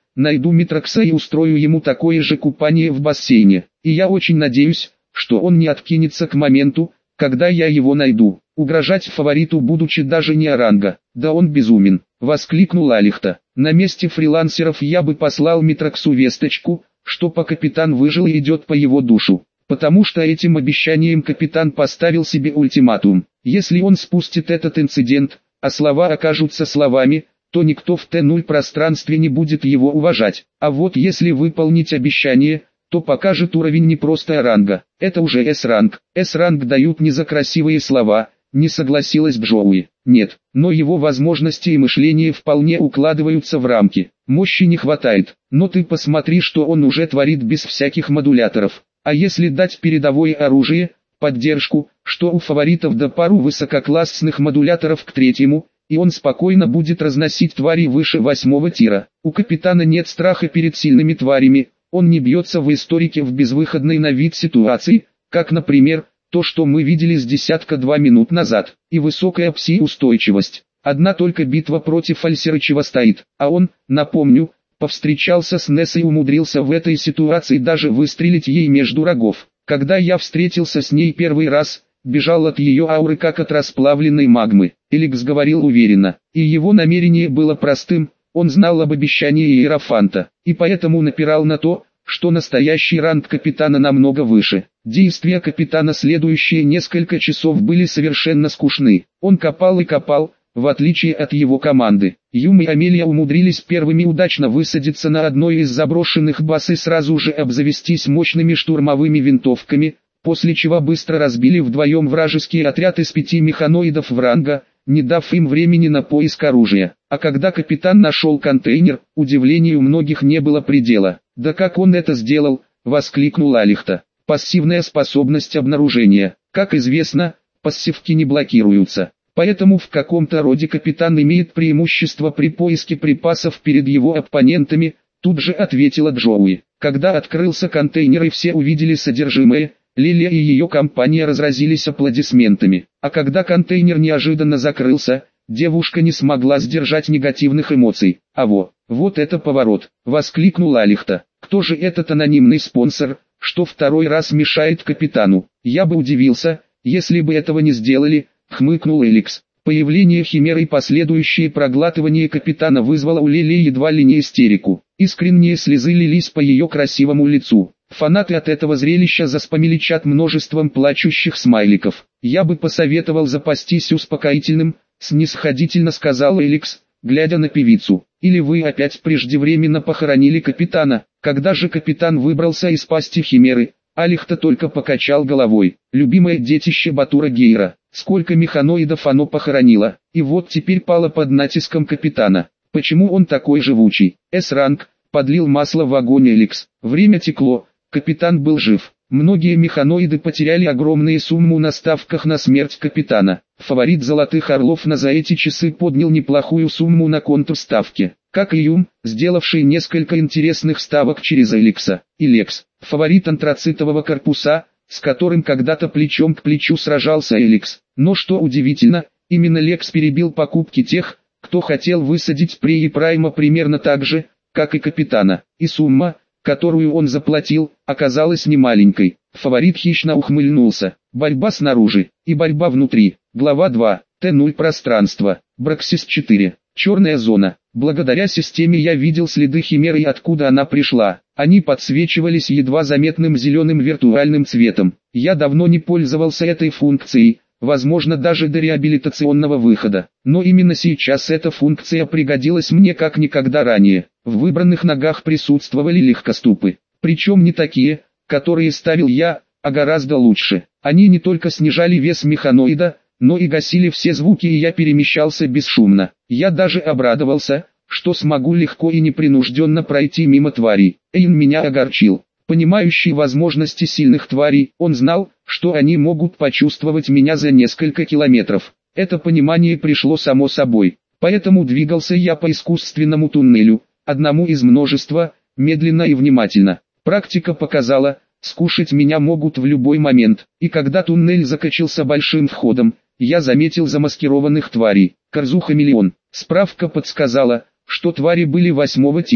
найду Митрокса и устрою ему такое же купание в бассейне. И я очень надеюсь, что он не откинется к моменту, когда я его найду. Угрожать фавориту, будучи даже не оранга, да он безумен, воскликнул Алихта. На месте фрилансеров я бы послал Митроксу весточку, что по капитан выжил и идет по его душу. Потому что этим обещанием капитан поставил себе ультиматум. Если он спустит этот инцидент, а слова окажутся словами, то никто в Т ноль пространстве не будет его уважать. А вот если выполнить обещание, то покажет уровень не просто ранга, это уже С-ранг. С-ранг дают не за красивые слова, не согласилась Джоуи. Нет, но его возможности и мышление вполне укладываются в рамки. Мощи не хватает, но ты посмотри, что он уже творит без всяких модуляторов. А если дать передовое оружие, поддержку, что у фаворитов да пару высококлассных модуляторов к третьему, и он спокойно будет разносить твари выше восьмого тира. У капитана нет страха перед сильными тварями, он не бьется в историке в безвыходной на вид ситуации, как, например, то, что мы видели с десятка два минут назад, и высокая пси-устойчивость. Одна только битва против Альсерычева стоит, а он, напомню, повстречался с Нессой и умудрился в этой ситуации даже выстрелить ей между рогов. Когда я встретился с ней первый раз, бежал от ее ауры как от расплавленной магмы. Эликс говорил уверенно, и его намерение было простым, он знал об обещании Иерофанта, и поэтому напирал на то, что настоящий ранг капитана намного выше. Действия капитана следующие несколько часов были совершенно скучны. Он копал и копал, в отличие от его команды. Юм и Амелия умудрились первыми удачно высадиться на одной из заброшенных баз и сразу же обзавестись мощными штурмовыми винтовками, после чего быстро разбили вдвоем вражеский отряд из пяти механоидов Вранга, не дав им времени на поиск оружия. А когда капитан нашел контейнер, удивлению многих не было предела. «Да как он это сделал?» — воскликнул Алихта. «Пассивная способность обнаружения. Как известно, пассивки не блокируются. Поэтому в каком-то роде капитан имеет преимущество при поиске припасов перед его оппонентами», тут же ответила Джоуи. Когда открылся контейнер и все увидели содержимое, Лилия и ее компания разразились аплодисментами. А когда контейнер неожиданно закрылся, девушка не смогла сдержать негативных эмоций. «А во, вот это поворот!» — воскликнул Алихта. «Кто же этот анонимный спонсор, что второй раз мешает капитану?» «Я бы удивился, если бы этого не сделали», — хмыкнул Эликс. Появление химеры и последующее проглатывание капитана вызвало у Лилии едва ли не истерику. Искренние слезы лились по ее красивому лицу. Фанаты от этого зрелища заспамили чат множеством плачущих смайликов. «Я бы посоветовал запастись успокоительным», — снисходительно сказал Эликс, глядя на певицу. «Или вы опять преждевременно похоронили капитана?» Когда же капитан выбрался из пасти химеры, Алихта только покачал головой. Любимое детище Батура Гейра. Сколько механоидов оно похоронило, и вот теперь пало под натиском капитана. Почему он такой живучий? С-ранг, подлил масло в огонь Эликс. Время текло, капитан был жив. Многие механоиды потеряли огромные суммы на ставках на смерть капитана. Фаворит Золотых Орлов на за эти часы поднял неплохую сумму на контур ставки. Как и Юм, сделавший несколько интересных ставок через Эликса. И Лекс, фаворит антрацитового корпуса, с которым когда-то плечом к плечу сражался Эликс. Но что удивительно, именно Лекс перебил покупки тех, кто хотел высадить Преи Прайма примерно так же, как и капитана. И сумма, которую он заплатил, оказалась немаленькой. Фаворит хищно ухмыльнулся. Борьба снаружи и борьба внутри. Глава два. Т ноль пространство. Браксис четыре. Черная зона. Благодаря системе я видел следы химеры и откуда она пришла. Они подсвечивались едва заметным зеленым виртуальным цветом. Я давно не пользовался этой функцией, возможно даже до реабилитационного выхода. Но именно сейчас эта функция пригодилась мне как никогда ранее. В выбранных ногах присутствовали легкоступы. Причем не такие, которые ставил я, а гораздо лучше. Они не только снижали вес механоида, но и гасили все звуки, и я перемещался бесшумно. Я даже обрадовался, что смогу легко и непринужденно пройти мимо тварей. Эйн меня огорчил. Понимающий возможности сильных тварей, он знал, что они могут почувствовать меня за несколько километров. Это понимание пришло само собой. Поэтому двигался я по искусственному туннелю, одному из множества, медленно и внимательно. Практика показала, скушать меня могут в любой момент. И когда туннель закачался большим входом, я заметил замаскированных тварей. Корзуха-миллион. Справка подсказала, что твари были восьмого тира.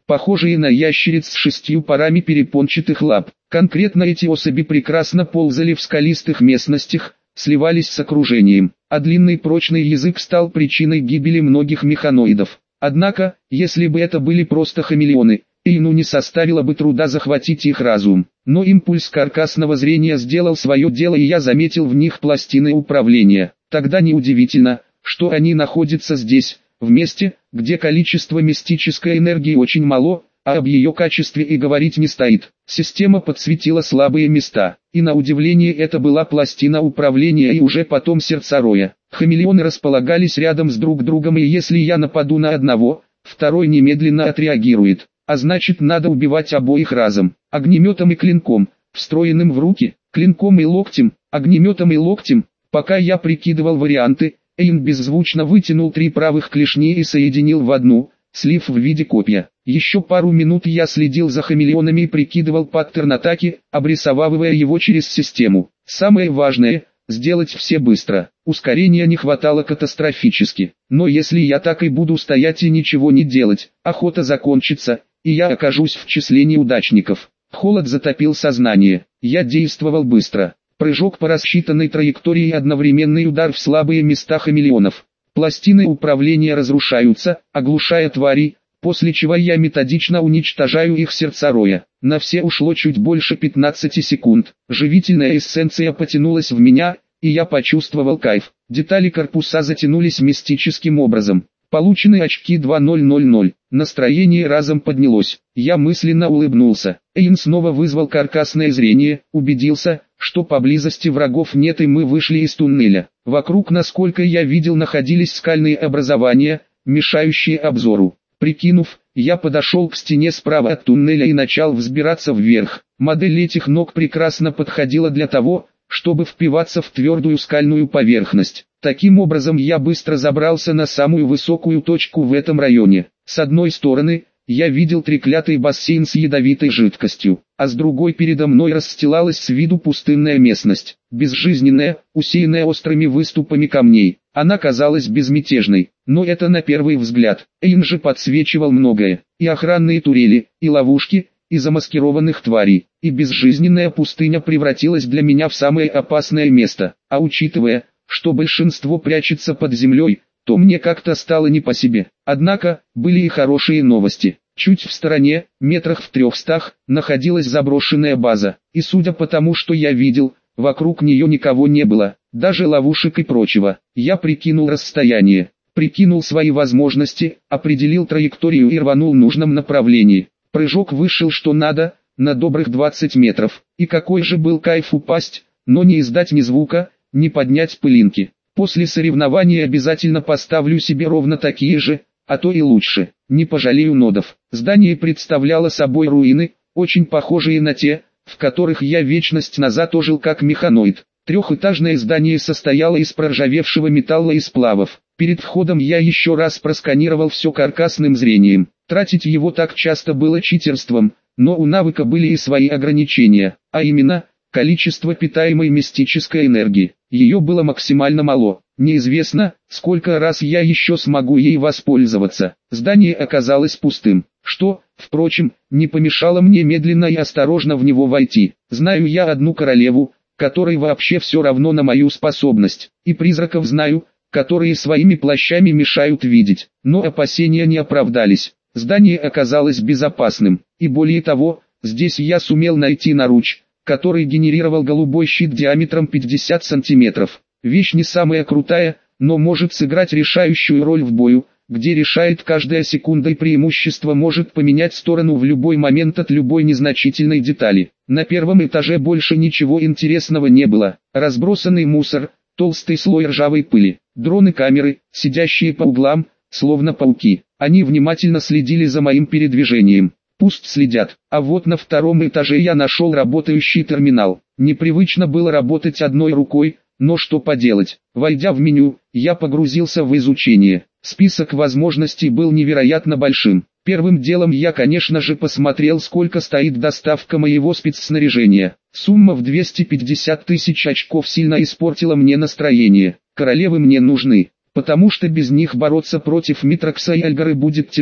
похожие на ящериц с шестью парами перепончатых лап. Конкретно эти особи прекрасно ползали в скалистых местностях, сливались с окружением, а длинный прочный язык стал причиной гибели многих механоидов. Однако, если бы это были просто хамелеоны, Эйну не составило бы труда захватить их разум. Но импульс каркасного зрения сделал свое дело, и я заметил в них пластины управления. Тогда неудивительно, что они находятся здесь, в месте, где количество мистической энергии очень мало, а об ее качестве и говорить не стоит. Система подсветила слабые места, и на удивление это была пластина управления и уже потом сердцероя. Хамелеоны располагались рядом с друг другом, и если я нападу на одного, второй немедленно отреагирует. А значит, надо убивать обоих разом, огнеметом и клинком, встроенным в руки, клинком и локтем, огнеметом и локтем. Пока я прикидывал варианты, Эйн беззвучно вытянул три правых клешни и соединил в одну, слив в виде копья. Еще пару минут я следил за хамелеонами и прикидывал паттерн атаки, обрисовывая его через систему. Самое важное – сделать все быстро. Ускорения не хватало катастрофически. Но если я так и буду стоять и ничего не делать, охота закончится, и я окажусь в числе неудачников. Холод затопил сознание. Я действовал быстро. Прыжок по рассчитанной траектории и одновременный удар в слабые места хамелеонов. Пластины управления разрушаются, оглушая тварей, после чего я методично уничтожаю их сердцероя. На все ушло чуть больше пятнадцати секунд. Живительная эссенция потянулась в меня, и я почувствовал кайф. Детали корпуса затянулись мистическим образом. Получены очки два тысячи. Настроение разом поднялось. Я мысленно улыбнулся. Эйн снова вызвал каркасное зрение, убедился, что поблизости врагов нет, и мы вышли из туннеля. Вокруг, насколько я видел, находились скальные образования, мешающие обзору. Прикинув, я подошел к стене справа от туннеля и начал взбираться вверх. Модель этих ног прекрасно подходила для того, чтобы впиваться в твердую скальную поверхность. Таким образом я быстро забрался на самую высокую точку в этом районе. С одной стороны, я видел треклятый бассейн с ядовитой жидкостью, а с другой передо мной расстилалась с виду пустынная местность, безжизненная, усеянная острыми выступами камней. Она казалась безмятежной, но это на первый взгляд. Эйн же подсвечивал многое, и охранные турели, и ловушки, и замаскированных тварей, и безжизненная пустыня превратилась для меня в самое опасное место. А учитывая, что большинство прячется под землей, то мне как-то стало не по себе. Однако, были и хорошие новости. Чуть в стороне, метрах в трехстах, находилась заброшенная база, и судя по тому, что я видел, вокруг нее никого не было, даже ловушек и прочего. Я прикинул расстояние, прикинул свои возможности, определил траекторию и рванул в нужном направлении. Прыжок вышел что надо, на добрых двадцать метров, и какой же был кайф упасть, но не издать ни звука, не поднять пылинки. После соревнования обязательно поставлю себе ровно такие же, а то и лучше. Не пожалею нодов. Здание представляло собой руины, очень похожие на те, в которых я вечность назад ожил как механоид. Трехэтажное здание состояло из проржавевшего металла и сплавов. Перед входом я еще раз просканировал все каркасным зрением. Тратить его так часто было читерством, но у навыка были и свои ограничения, а именно, количество питаемой мистической энергии. Ее было максимально мало. Неизвестно, сколько раз я еще смогу ей воспользоваться. Здание оказалось пустым, что, впрочем, не помешало мне медленно и осторожно в него войти. Знаю я одну королеву, которой вообще все равно на мою способность, и призраков знаю, которые своими плащами мешают видеть, но опасения не оправдались. Здание оказалось безопасным, и более того, здесь я сумел найти наруч, который генерировал голубой щит диаметром пятьдесят сантиметров. Вещь не самая крутая, но может сыграть решающую роль в бою, где решает каждая секунда, и преимущество может поменять сторону в любой момент от любой незначительной детали. На первом этаже больше ничего интересного не было. Разбросанный мусор, толстый слой ржавой пыли, дроны-камеры, сидящие по углам, словно пауки. Они внимательно следили за моим передвижением. Пусть следят. А вот на втором этаже я нашел работающий терминал. Непривычно было работать одной рукой, но что поделать. Войдя в меню, я погрузился в изучение. Список возможностей был невероятно большим. Первым делом я, конечно же, посмотрел, сколько стоит доставка моего спецснаряжения. Сумма в двести пятьдесят тысяч очков сильно испортила мне настроение. Королевы мне нужны, потому что без них бороться против Митрокса и Альгары будет тяжело.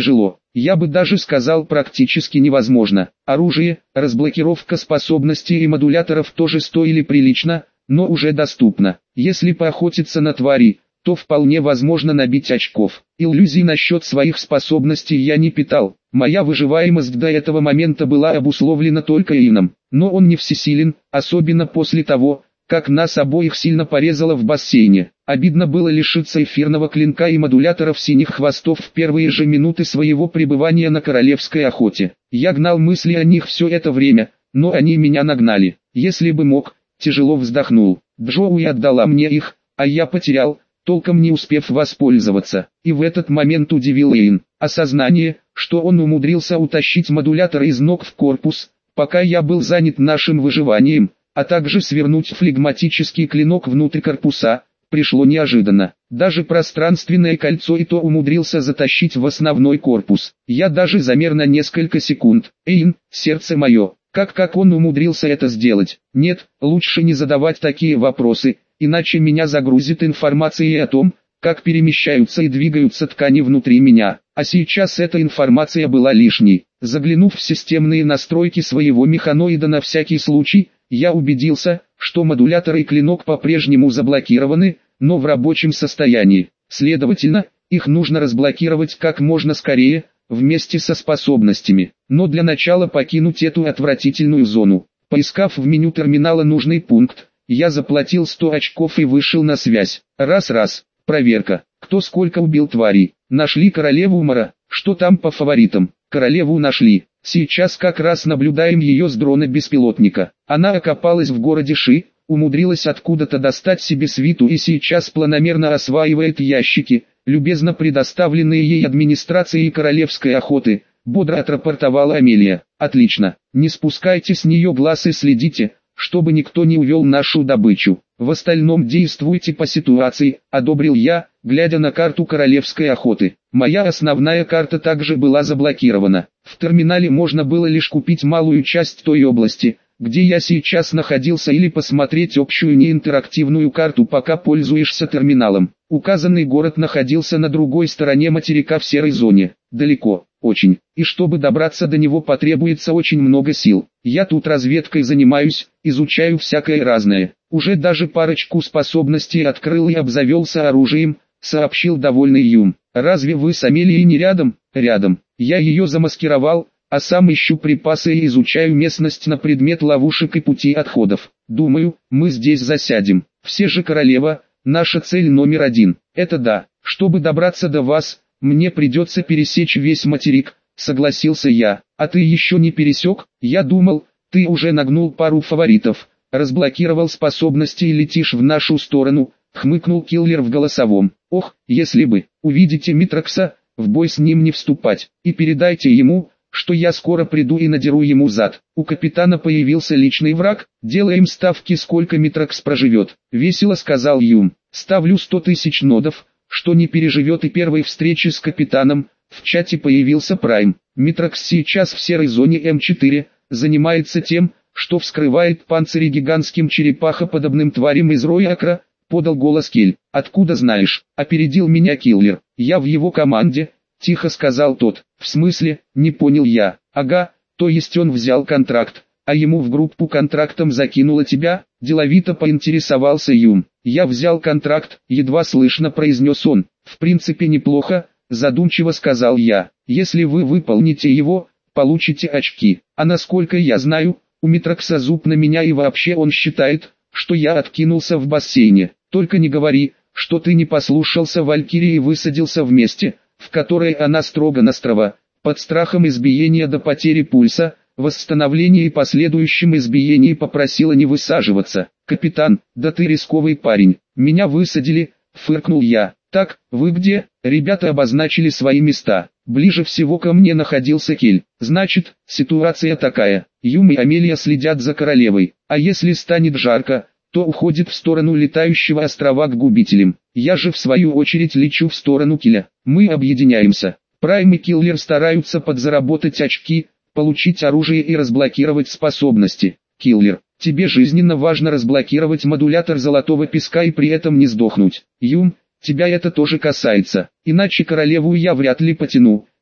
Я бы даже сказал практически невозможно. Оружие, разблокировка способностей и модуляторов тоже стоили прилично, но уже доступно. Если поохотиться на твари, то вполне возможно набить очков. Иллюзий насчет своих способностей я не питал. Моя выживаемость до этого момента была обусловлена только Ином, но он не всесилен, особенно после того, как нас обоих сильно порезало в бассейне. Обидно было лишиться эфирного клинка и модуляторов синих хвостов в первые же минуты своего пребывания на королевской охоте. Я гнал мысли о них все это время, но они меня нагнали. Если бы мог, тяжело вздохнул. Джоуи отдала мне их, а я потерял, толком не успев воспользоваться. И в этот момент удивил Эйн. Осознание, что он умудрился утащить модулятор из ног в корпус, пока я был занят нашим выживанием, а также свернуть флегматический клинок внутрь корпуса, пришло неожиданно. Даже пространственное кольцо и то умудрился затащить в основной корпус. Я даже замер на несколько секунд. Эйн, сердце мое, как как он умудрился это сделать? Нет, лучше не задавать такие вопросы, иначе меня загрузит информацией о том, как перемещаются и двигаются ткани внутри меня. А сейчас эта информация была лишней. Заглянув в системные настройки своего механоида на всякий случай, я убедился, что модулятор и клинок по-прежнему заблокированы, но в рабочем состоянии. Следовательно, их нужно разблокировать как можно скорее, вместе со способностями. Но для начала покинуть эту отвратительную зону. Поискав в меню терминала нужный пункт, я заплатил сто очков и вышел на связь. Раз-раз, проверка, кто сколько убил тварей. Нашли королеву Мара, что там по фаворитам? Королеву нашли. Сейчас как раз наблюдаем ее с дрона беспилотника. Она окопалась в городе Ши, умудрилась откуда-то достать себе свиту и сейчас планомерно осваивает ящики, любезно предоставленные ей администрацией королевской охоты, бодро отрапортовала Амелия. Отлично, не спускайте с нее глаз и следите, чтобы никто не увел нашу добычу. В остальном действуйте по ситуации, одобрил я, глядя на карту королевской охоты. Моя основная карта также была заблокирована. В терминале можно было лишь купить малую часть той области, где я сейчас находился, или посмотреть общую неинтерактивную карту, пока пользуешься терминалом. Указанный город находился на другой стороне материка в серой зоне. Далеко, очень. И чтобы добраться до него потребуется очень много сил. Я тут разведкой занимаюсь, изучаю всякое разное. Уже даже парочку способностей открыл и обзавелся оружием, сообщил довольный Юм. Разве вы с Амелией не рядом? Рядом. Я ее замаскировал, а сам ищу припасы и изучаю местность на предмет ловушек и пути отходов. Думаю, мы здесь засядем. Все же королева, наша цель номер один. Это да. Чтобы добраться до вас, мне придется пересечь весь материк, согласился я. А ты еще не пересек? Я думал, ты уже нагнул пару фаворитов, разблокировал способности и летишь в нашу сторону, хмыкнул киллер в голосовом. Ох, если бы, увидите Митрокса, в бой с ним не вступать, и передайте ему, что я скоро приду и надеру ему зад. У капитана появился личный враг, делаем ставки, сколько Митрокс проживет. Весело сказал Юм. Ставлю сто тысяч нодов, что не переживет и первой встречи с капитаном. В чате появился Прайм. Митрокс сейчас в серой зоне эм четыре, занимается тем, что вскрывает панцири гигантским черепахоподобным тварям из Роякра, подал голос Кель. Откуда знаешь? Опередил меня киллер. Я в его команде, тихо сказал тот. В смысле, не понял я. Ага, то есть он взял контракт, а ему в группу контрактом закинуло тебя? Деловито поинтересовался Юм. Я взял контракт, едва слышно произнес он. В принципе неплохо, задумчиво сказал я. Если вы выполните его, получите очки. А насколько я знаю, у Митрокса зуб на меня, и вообще он считает, что я откинулся в бассейне. Только не говори, что ты не послушался Валькирии и высадился в месте, в которой она строго-настрого, под страхом избиения до потери пульса, восстановления и последующем избиении попросила не высаживаться. Капитан, да ты рисковый парень, меня высадили, фыркнул я. Так, вы где? Ребята обозначили свои места. Ближе всего ко мне находился Кель. Значит, ситуация такая. Юм и Амелия следят за королевой, а если станет жарко, то уходит в сторону летающего острова к губителям. Я же в свою очередь лечу в сторону Келя. Мы объединяемся. Прайм и Киллер стараются подзаработать очки, получить оружие и разблокировать способности. Киллер, тебе жизненно важно разблокировать модулятор золотого песка и при этом не сдохнуть. Юм, тебя это тоже касается, иначе королеву я вряд ли потяну.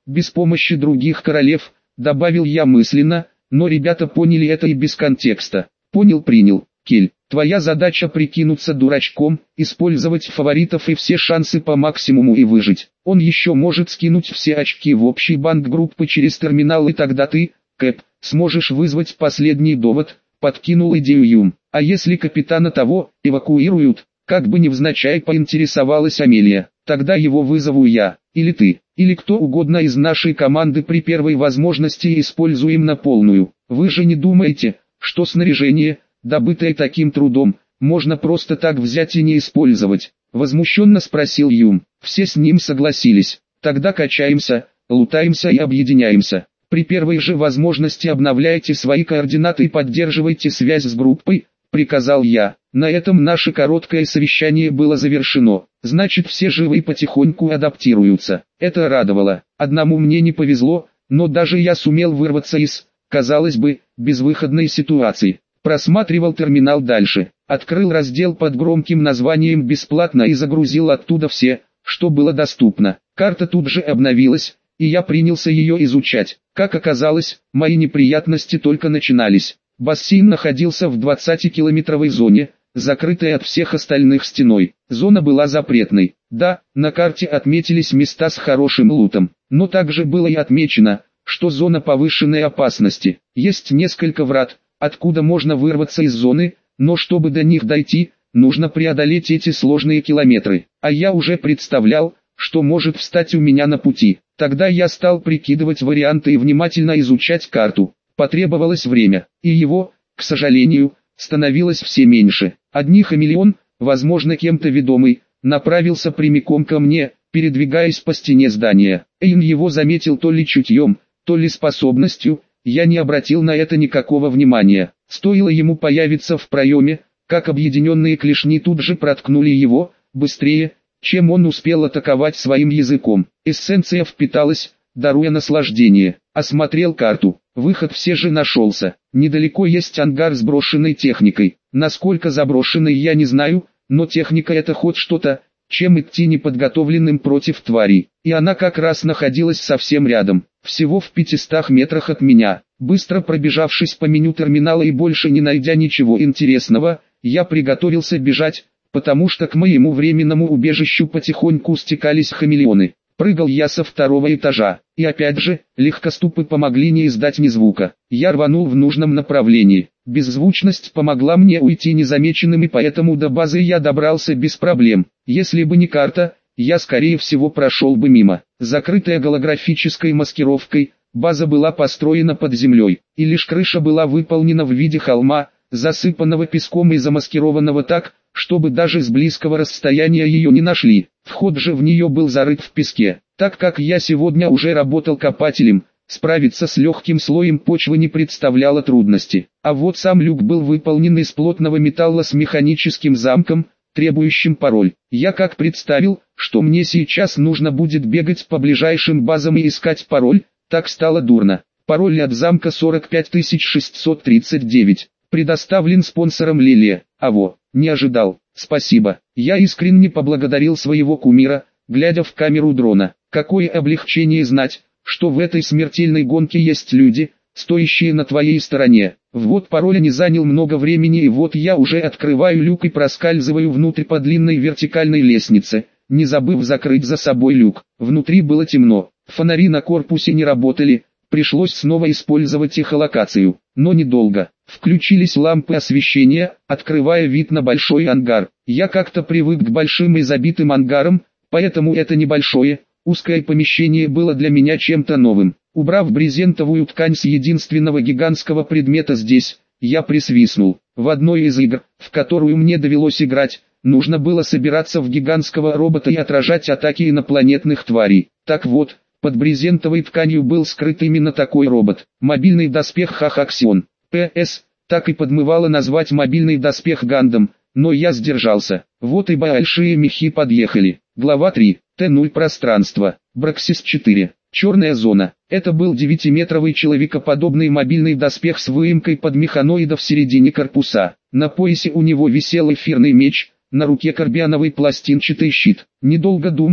без помощи других королев, добавил я мысленно, но ребята поняли это и без контекста. Понял, принял. Кель, твоя задача прикинуться дурачком, использовать фаворитов и все шансы по максимуму и выжить. Он еще может скинуть все очки в общий банк группы через терминал, и тогда ты, Кэп, сможешь вызвать последний довод, подкинул идею Юм. А если капитана того эвакуируют, как бы невзначай поинтересовалась Амелия, тогда его вызову я, или ты, или кто угодно из нашей команды при первой возможности используем на полную. Вы же не думаете, что снаряжение, добытое таким трудом, можно просто так взять и не использовать? Возмущенно спросил Юм. Все с ним согласились. Тогда качаемся, лутаемся и объединяемся. При первой же возможности обновляйте свои координаты и поддерживайте связь с группой, приказал я. На этом наше короткое совещание было завершено. Значит, все живы и потихоньку адаптируются. Это радовало. Одному мне не повезло, но даже я сумел вырваться из, казалось бы, безвыходной ситуации. Просматривал терминал дальше. Открыл раздел под громким названием «Бесплатно» и загрузил оттуда все, что было доступно. Карта тут же обновилась, и я принялся ее изучать. Как оказалось, мои неприятности только начинались. Бассейн находился в двадцатикилометровой зоне, закрытой от всех остальных стеной. Зона была запретной. Да, на карте отметились места с хорошим лутом, но также было и отмечено, что зона повышенной опасности. Есть несколько врат, откуда можно вырваться из зоны, но чтобы до них дойти, нужно преодолеть эти сложные километры. А я уже представлял, что может встать у меня на пути. Тогда я стал прикидывать варианты и внимательно изучать карту. Потребовалось время, и его, к сожалению, становилось все меньше. Одни хамелеон, возможно кем-то ведомый, направился прямиком ко мне, передвигаясь по стене здания. Эйн его заметил то ли чутьем, то ли способностью, я не обратил на это никакого внимания. Стоило ему появиться в проеме, как объединенные клешни тут же проткнули его, быстрее, чем он успел атаковать своим языком. Эссенция впиталась, даруя наслаждение. Осмотрел карту, выход все же нашелся. Недалеко есть ангар с брошенной техникой. Насколько заброшенной я не знаю, но техника это хоть что-то, чем идти неподготовленным против тварей. И она как раз находилась совсем рядом, всего в пятистах метрах от меня. Быстро пробежавшись по меню терминала и больше не найдя ничего интересного, я приготовился бежать, потому что к моему временному убежищу потихоньку стекались хамелеоны. Прыгал я со второго этажа, и опять же, легкоступы помогли не издать ни звука. Я рванул в нужном направлении. Беззвучность помогла мне уйти незамеченным, и поэтому до базы я добрался без проблем. Если бы не карта, я скорее всего прошел бы мимо. Закрытая голографической маскировкой, база была построена под землей, и лишь крыша была выполнена в виде холма, засыпанного песком и замаскированного так, чтобы даже с близкого расстояния ее не нашли. Вход же в нее был зарыт в песке. Так как я сегодня уже работал копателем, справиться с легким слоем почвы не представляло трудности. А вот сам люк был выполнен из плотного металла с механическим замком, требующим пароль. Я как представил, что мне сейчас нужно будет бегать по ближайшим базам и искать пароль, так стало дурно. Пароль от замка сорок пять тысяч шестьсот тридцать девять. Предоставлен спонсором Лилия. Аво, не ожидал, спасибо. Я искренне поблагодарил своего кумира, глядя в камеру дрона. Какое облегчение знать, что в этой смертельной гонке есть люди, стоящие на твоей стороне. Ввод пароля не занял много времени, и вот я уже открываю люк и проскальзываю внутрь по длинной вертикальной лестнице, не забыв закрыть за собой люк. Внутри было темно, фонари на корпусе не работали, пришлось снова использовать эхолокацию, но недолго. Включились лампы освещения, открывая вид на большой ангар. Я как-то привык к большим и забитым ангарам, поэтому это небольшое, узкое помещение было для меня чем-то новым. Убрав брезентовую ткань с единственного гигантского предмета здесь, я присвистнул. В одной из игр, в которую мне довелось играть, нужно было собираться в гигантского робота и отражать атаки инопланетных тварей. Так вот, под брезентовой тканью был скрыт именно такой робот. Мобильный доспех Хахаксион. П С. Так и подмывало назвать мобильный доспех Гандам, но я сдержался. Вот и большие мехи подъехали. Глава три. Т ноль пространство. Браксис четыре. Черная зона. Это был девятиметровый человекоподобный мобильный доспех с выемкой под механоида в середине корпуса. На поясе у него висел эфирный меч, на руке карбиановый пластинчатый щит. Недолго думая,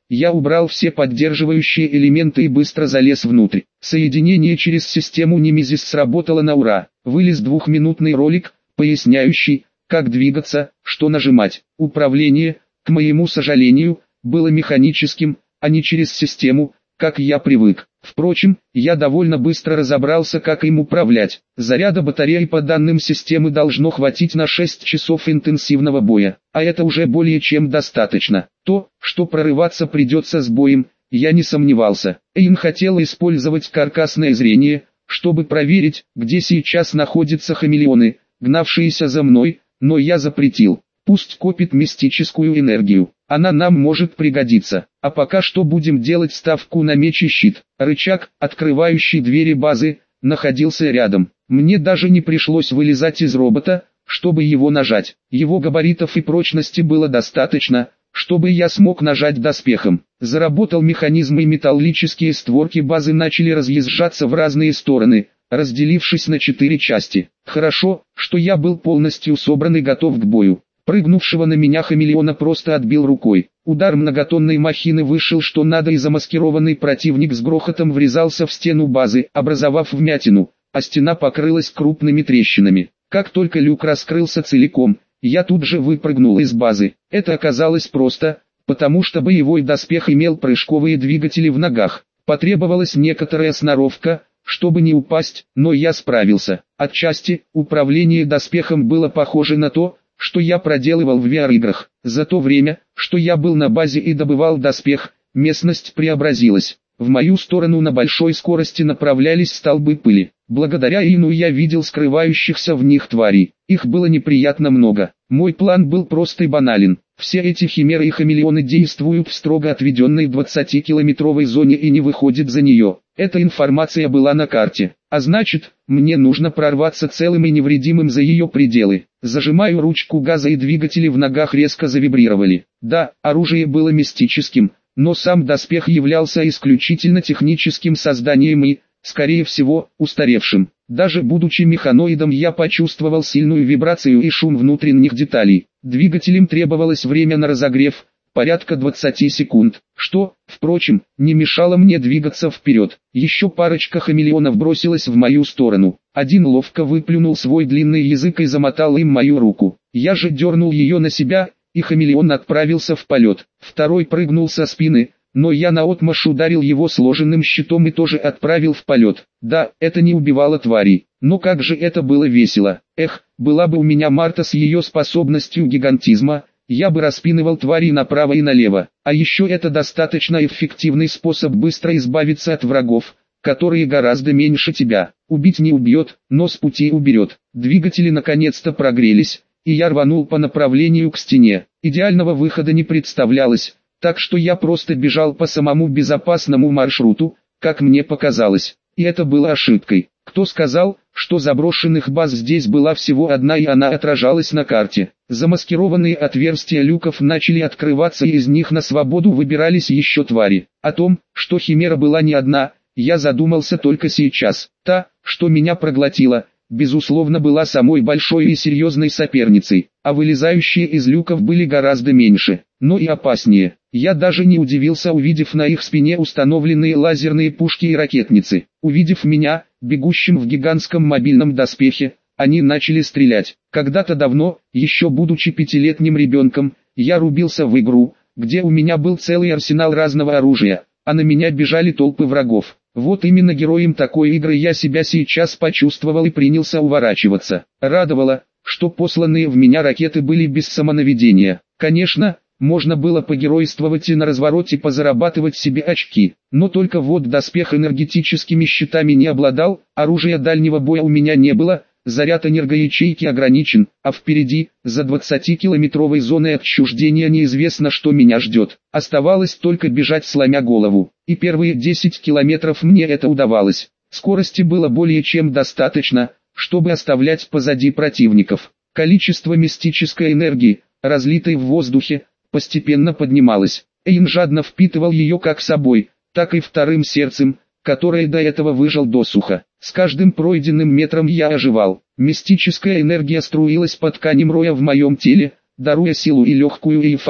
Я убрал все поддерживающие элементы и быстро залез внутрь. Соединение через систему Немезис сработало на ура. Вылез двухминутный ролик, поясняющий, как двигаться, что нажимать. Управление, к моему сожалению, было механическим, а не через систему, как я привык. Впрочем, я довольно быстро разобрался, как им управлять. Заряда батареи по данным системы должно хватить на шесть часов интенсивного боя, а это уже более чем достаточно. То, что прорываться придется с боем, я не сомневался. Эйн хотел использовать каркасное зрение, чтобы проверить, где сейчас находятся хамелеоны, гнавшиеся за мной, но я запретил. Пусть копит мистическую энергию, она нам может пригодиться. А пока что будем делать ставку на меч и щит. Рычаг, открывающий двери базы, находился рядом. Мне даже не пришлось вылезать из робота, чтобы его нажать. Его габаритов и прочности было достаточно, чтобы я смог нажать доспехом. Заработал механизм, и металлические створки базы начали разъезжаться в разные стороны, разделившись на четыре части. Хорошо, что я был полностью собран и готов к бою. Прыгнувшего на меня хамелеона просто отбил рукой. Удар многотонной махины вышел что надо, и замаскированный противник с грохотом врезался в стену базы, образовав вмятину, а стена покрылась крупными трещинами. Как только люк раскрылся целиком, я тут же выпрыгнул из базы. Это оказалось просто, потому что боевой доспех имел прыжковые двигатели в ногах. Потребовалась некоторая сноровка, чтобы не упасть, но я справился. Отчасти, управление доспехом было похоже на то, что я проделывал в ви ар-играх. За то время, что я был на базе и добывал доспех, местность преобразилась. В мою сторону на большой скорости направлялись столбы пыли. Благодаря Ину я видел скрывающихся в них тварей. Их было неприятно много. Мой план был прост и банален. Все эти химеры и хамелеоны действуют в строго отведенной двадцатикилометровой зоне и не выходят за нее. Эта информация была на карте. А значит, мне нужно прорваться целым и невредимым за ее пределы. Зажимаю ручку газа, и двигатели в ногах резко завибрировали. Да, оружие было мистическим, но сам доспех являлся исключительно техническим созданием и, скорее всего, устаревшим. Даже будучи механоидом, я почувствовал сильную вибрацию и шум внутренних деталей. Двигателям требовалось время на разогрев, порядка двадцати секунд, что, впрочем, не мешало мне двигаться вперед. Еще парочка хамелеонов бросилась в мою сторону. Один ловко выплюнул свой длинный язык и замотал им мою руку. Я же дернул ее на себя, и хамелеон отправился в полет. Второй прыгнул со спины, но я наотмашь ударил его сложенным щитом и тоже отправил в полет. Да, это не убивало тварей, но как же это было весело. Эх, была бы у меня Марта с ее способностью гигантизма, я бы распинывал тварей направо и налево. А еще это достаточно эффективный способ быстро избавиться от врагов, которые гораздо меньше тебя. Убить не убьет, но с пути уберет. Двигатели наконец-то прогрелись, и я рванул по направлению к стене. Идеального выхода не представлялось, так что я просто бежал по самому безопасному маршруту, как мне показалось. И это было ошибкой. Кто сказал, что заброшенных баз здесь была всего одна, и она отражалась на карте? Замаскированные отверстия люков начали открываться, и из них на свободу выбирались еще твари. О том, что химера была не одна, я задумался только сейчас. Та, что меня проглотила, безусловно, была самой большой и серьезной соперницей, а вылезающие из люков были гораздо меньше, но и опаснее. Я даже не удивился, увидев на их спине установленные лазерные пушки и ракетницы. Увидев меня, бегущим в гигантском мобильном доспехе, они начали стрелять. Когда-то давно, еще будучи пятилетним ребенком, я рубился в игру, где у меня был целый арсенал разного оружия, а на меня бежали толпы врагов. Вот именно героем такой игры я себя сейчас почувствовал и принялся уворачиваться. Радовало, что посланные в меня ракеты были без самонаведения. Конечно, можно было погеройствовать и на развороте позарабатывать себе очки, но только вот доспех энергетическими щитами не обладал, оружия дальнего боя у меня не было, заряд энергоячейки ограничен, а впереди, за двадцатикилометровой зоной отчуждения, неизвестно, что меня ждет. Оставалось только бежать сломя голову, и первые десять километров мне это удавалось. Скорости было более чем достаточно, чтобы оставлять позади противников. Количество мистической энергии, разлитой в воздухе, постепенно поднималось. Эйн жадно впитывал ее как собой, так и вторым сердцем, которое до этого выжал досуха. С каждым пройденным метром я оживал. Мистическая энергия струилась по тканям роя в моем теле, даруя силу и легкую эйфорию.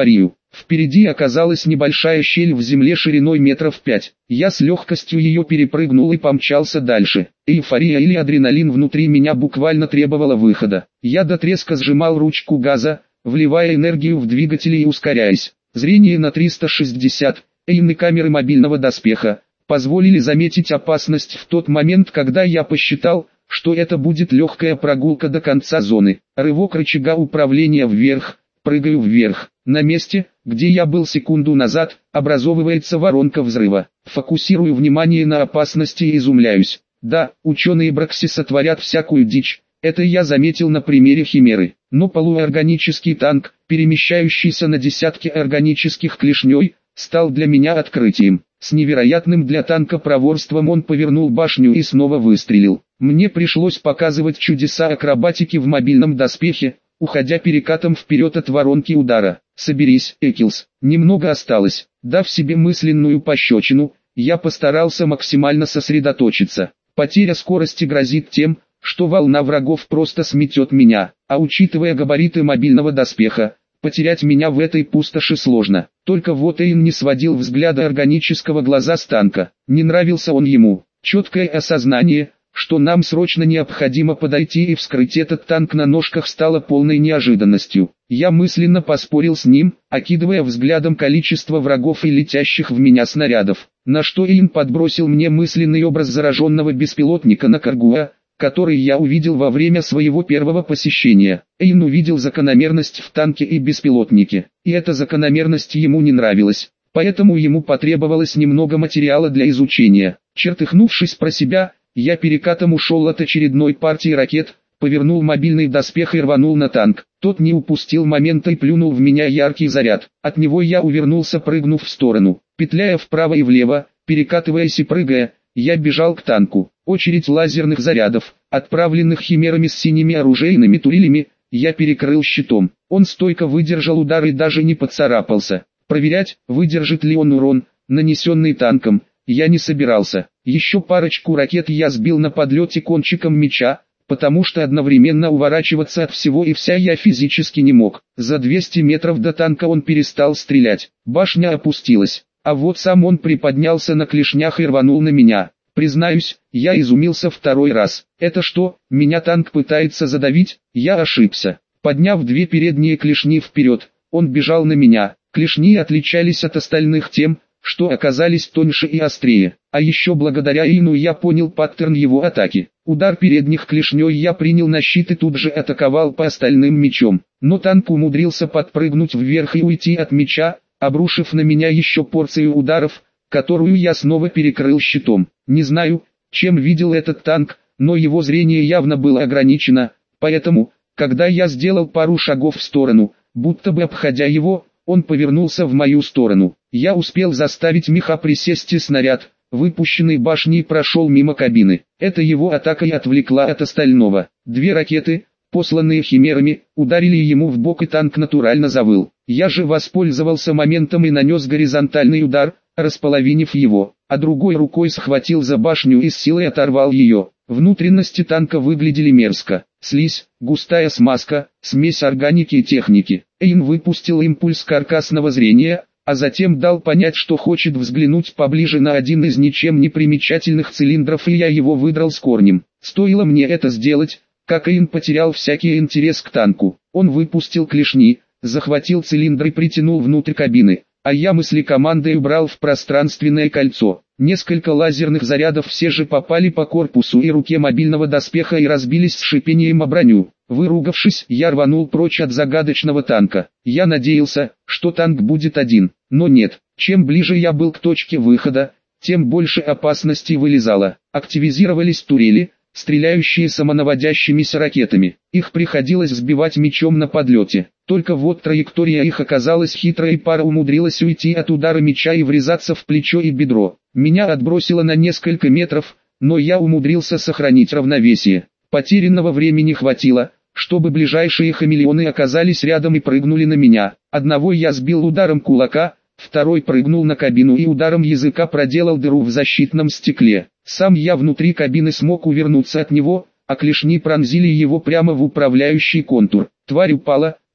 Впереди оказалась небольшая щель в земле шириной метров пять. Я с легкостью ее перепрыгнул и помчался дальше. Эйфория или адреналин внутри меня буквально требовала выхода. Я до треска сжимал ручку газа, вливая энергию в двигатель и ускоряясь. Зрение на триста шестьдесят, эйм и камеры мобильного доспеха позволили заметить опасность в тот момент, когда я посчитал, что это будет легкая прогулка до конца зоны. Рывок рычага управления вверх, прыгаю вверх. На месте, где я был секунду назад, образовывается воронка взрыва. Фокусирую внимание на опасности и изумляюсь. Да, ученые Браксиса творят всякую дичь. Это я заметил на примере Химеры. Но полуорганический танк, перемещающийся на десятки органических клешней, стал для меня открытием. С невероятным для танка проворством он повернул башню и снова выстрелил. Мне пришлось показывать чудеса акробатики в мобильном доспехе, уходя перекатом вперед от воронки удара. «Соберись, Экилс, немного осталось». Дав себе мысленную пощечину, я постарался максимально сосредоточиться. Потеря скорости грозит тем, что волна врагов просто сметет меня, а учитывая габариты мобильного доспеха, потерять меня в этой пустоши сложно. Только вот Эйн не сводил взгляда органического глаза с танка. Не нравился он ему. Четкое осознание, что нам срочно необходимо подойти и вскрыть этот танк на ножках, стало полной неожиданностью. Я мысленно поспорил с ним, окидывая взглядом количество врагов и летящих в меня снарядов. На что Эйн подбросил мне мысленный образ зараженного беспилотника на Каргуа, который я увидел во время своего первого посещения. Эйн увидел закономерность в танке и беспилотнике, и эта закономерность ему не нравилась, поэтому ему потребовалось немного материала для изучения. Чертыхнувшись про себя, я перекатом ушел от очередной партии ракет, повернул мобильный доспех и рванул на танк. Тот не упустил момента и плюнул в меня яркий заряд. От него я увернулся, прыгнув в сторону. Петляя вправо и влево, перекатываясь и прыгая, я бежал к танку. Очередь лазерных зарядов, отправленных химерами с синими оружейными турелями, я перекрыл щитом. Он стойко выдержал удар и даже не поцарапался. Проверять, выдержит ли он урон, нанесенный танком, я не собирался. Еще парочку ракет я сбил на подлете кончиком меча, потому что одновременно уворачиваться от всего и вся я физически не мог. За двести метров до танка он перестал стрелять. Башня опустилась, а вот сам он приподнялся на клешнях и рванул на меня. Признаюсь, я изумился второй раз. Это что, меня танк пытается задавить? Я ошибся. Подняв две передние клешни вперед, он бежал на меня. Клешни отличались от остальных тем, что оказались тоньше и острее. А еще благодаря Эйну я понял паттерн его атаки. Удар передних клешней я принял на щит и тут же атаковал по остальным мечом. Но танк умудрился подпрыгнуть вверх и уйти от меча, обрушив на меня еще порцию ударов, которую я снова перекрыл щитом. Не знаю, чем видел этот танк, но его зрение явно было ограничено, поэтому, когда я сделал пару шагов в сторону, будто бы обходя его, он повернулся в мою сторону. Я успел заставить меха присесть, и снаряд, выпущенный башней, прошел мимо кабины. Это его атака и отвлекла от остального. Две ракеты, посланные химерами, ударили ему в бок, и танк натурально завыл. Я же воспользовался моментом и нанес горизонтальный удар, располовинив его, а другой рукой схватил за башню и с силой оторвал ее. Внутренности танка выглядели мерзко. Слизь, густая смазка, смесь органики и техники. Эйн выпустил импульс каркасного зрения, а затем дал понять, что хочет взглянуть поближе на один из ничем не примечательных цилиндров, и я его выдрал с корнем. Стоило мне это сделать, как Эйн потерял всякий интерес к танку. Он выпустил клешни, захватил цилиндр и притянул внутрь кабины, а я мысли командой убрал в пространственное кольцо. Несколько лазерных зарядов все же попали по корпусу и руке мобильного доспеха и разбились с шипением о броню. Выругавшись, я рванул прочь от загадочного танка. Я надеялся, что танк будет один, но нет. Чем ближе я был к точке выхода, тем больше опасностей вылезало. Активизировались турели, стреляющие самонаводящимися ракетами. Их приходилось сбивать мечом на подлете. Только вот траектория их оказалась хитрой, и пара умудрилась уйти от удара меча и врезаться в плечо и бедро. Меня отбросило на несколько метров, но я умудрился сохранить равновесие. Потерянного времени хватило, чтобы ближайшие хамелеоны оказались рядом и прыгнули на меня. Одного я сбил ударом кулака, второй прыгнул на кабину и ударом языка проделал дыру в защитном стекле. Сам я внутри кабины смог увернуться от него, а клешни пронзили его прямо в управляющий контур. Тварь упала,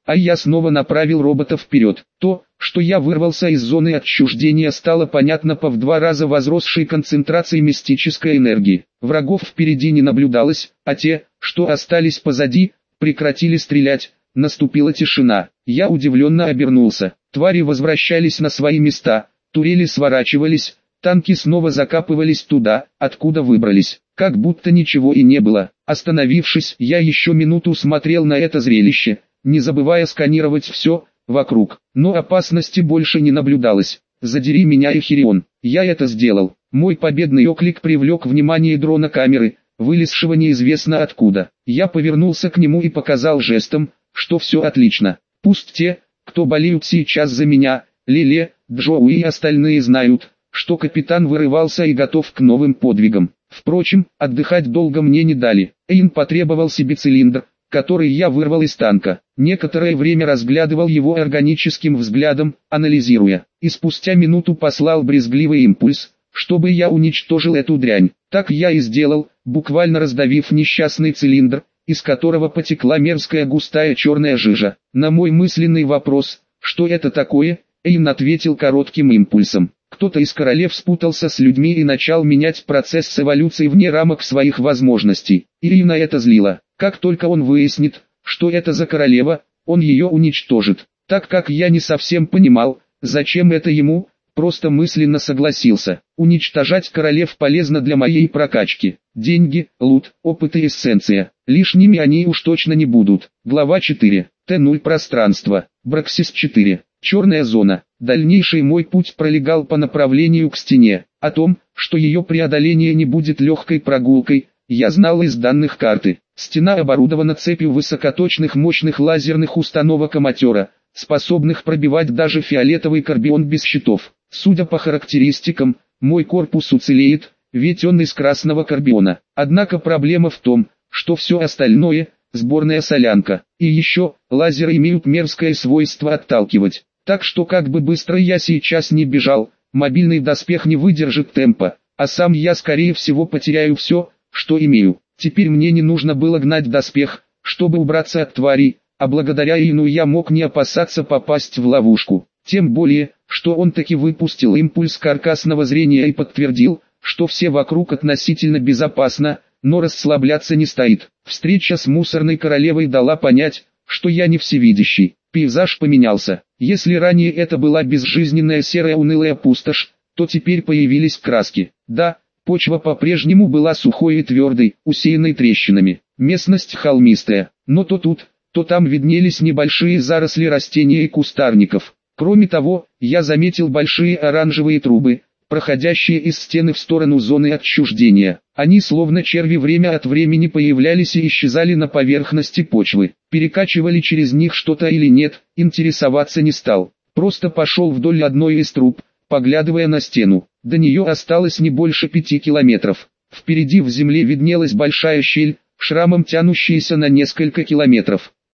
а я снова направил робота вперед. То, что я вырвался из зоны отчуждения, стало понятно по в два раза возросшей концентрации мистической энергии. Врагов впереди не наблюдалось, а те, что остались позади, прекратили стрелять. Наступила тишина. Я удивленно обернулся. Твари возвращались на свои места, турели сворачивались, танки снова закапывались туда, откуда выбрались, как будто ничего и не было. Остановившись, я еще минуту смотрел на это зрелище, не забывая сканировать все вокруг, но опасности больше не наблюдалось. «Задери меня, Эхирион!» Я это сделал. Мой победный оклик привлек внимание дрона камеры, вылезшего неизвестно откуда. Я повернулся к нему и показал жестом, что все отлично. Пусть те, кто болеют сейчас за меня, Лиле, Джоу и остальные знают, что капитан вырывался и готов к новым подвигам. Впрочем, отдыхать долго мне не дали. Эйн потребовал себе цилиндр, который я вырвал из танка. Некоторое время разглядывал его органическим взглядом, анализируя, и спустя минуту послал брезгливый импульс, чтобы я уничтожил эту дрянь. Так я и сделал, буквально раздавив несчастный цилиндр, из которого потекла мерзкая густая черная жижа. На мой мысленный вопрос, что это такое, Эйн ответил коротким импульсом. Кто-то из королев спутался с людьми и начал менять процесс эволюции вне рамок своих возможностей. Эйна это злило. Как только он выяснит, что это за королева, он ее уничтожит. Так как я не совсем понимал, зачем это ему, просто мысленно согласился. Уничтожать королев полезно для моей прокачки. Деньги, лут, опыт и эссенция. Лишними они уж точно не будут. Глава четыре. Т ноль пространство. Браксис четыре. Черная зона. Дальнейший мой путь пролегал по направлению к стене. О том, что ее преодоление не будет легкой прогулкой, я знал из данных карты. Стена оборудована цепью высокоточных мощных лазерных установок Аматера, способных пробивать даже фиолетовый карбион без щитов. Судя по характеристикам, мой корпус уцелеет, ведь он из красного карбиона. Однако проблема в том, что все остальное – сборная солянка. И еще, лазеры имеют мерзкое свойство отталкивать. Так что как бы быстро я сейчас не бежал, мобильный доспех не выдержит темпа, а сам я скорее всего потеряю все, что имею. Теперь мне не нужно было гнать доспех, чтобы убраться от тварей, а благодаря Эйну я мог не опасаться попасть в ловушку. Тем более, что он таки выпустил импульс каркасного зрения и подтвердил, что все вокруг относительно безопасно, но расслабляться не стоит. Встреча с мусорной королевой дала понять, что я не всевидящий. Пейзаж поменялся. Если ранее это была безжизненная серая унылая пустошь, то теперь появились краски. Да, почва по-прежнему была сухой и твердой, усеянной трещинами. Местность холмистая, но то тут, то там виднелись небольшие заросли растений и кустарников. Кроме того, я заметил большие оранжевые трубы, проходящие из стены в сторону зоны отчуждения. Они словно черви время от времени появлялись и исчезали на поверхности почвы. Перекачивали через них что-то или нет, интересоваться не стал. Просто пошел вдоль одной из труб, поглядывая на стену. До нее осталось не больше пяти километров. Впереди в земле виднелась большая щель, шрамом тянущаяся на несколько километров.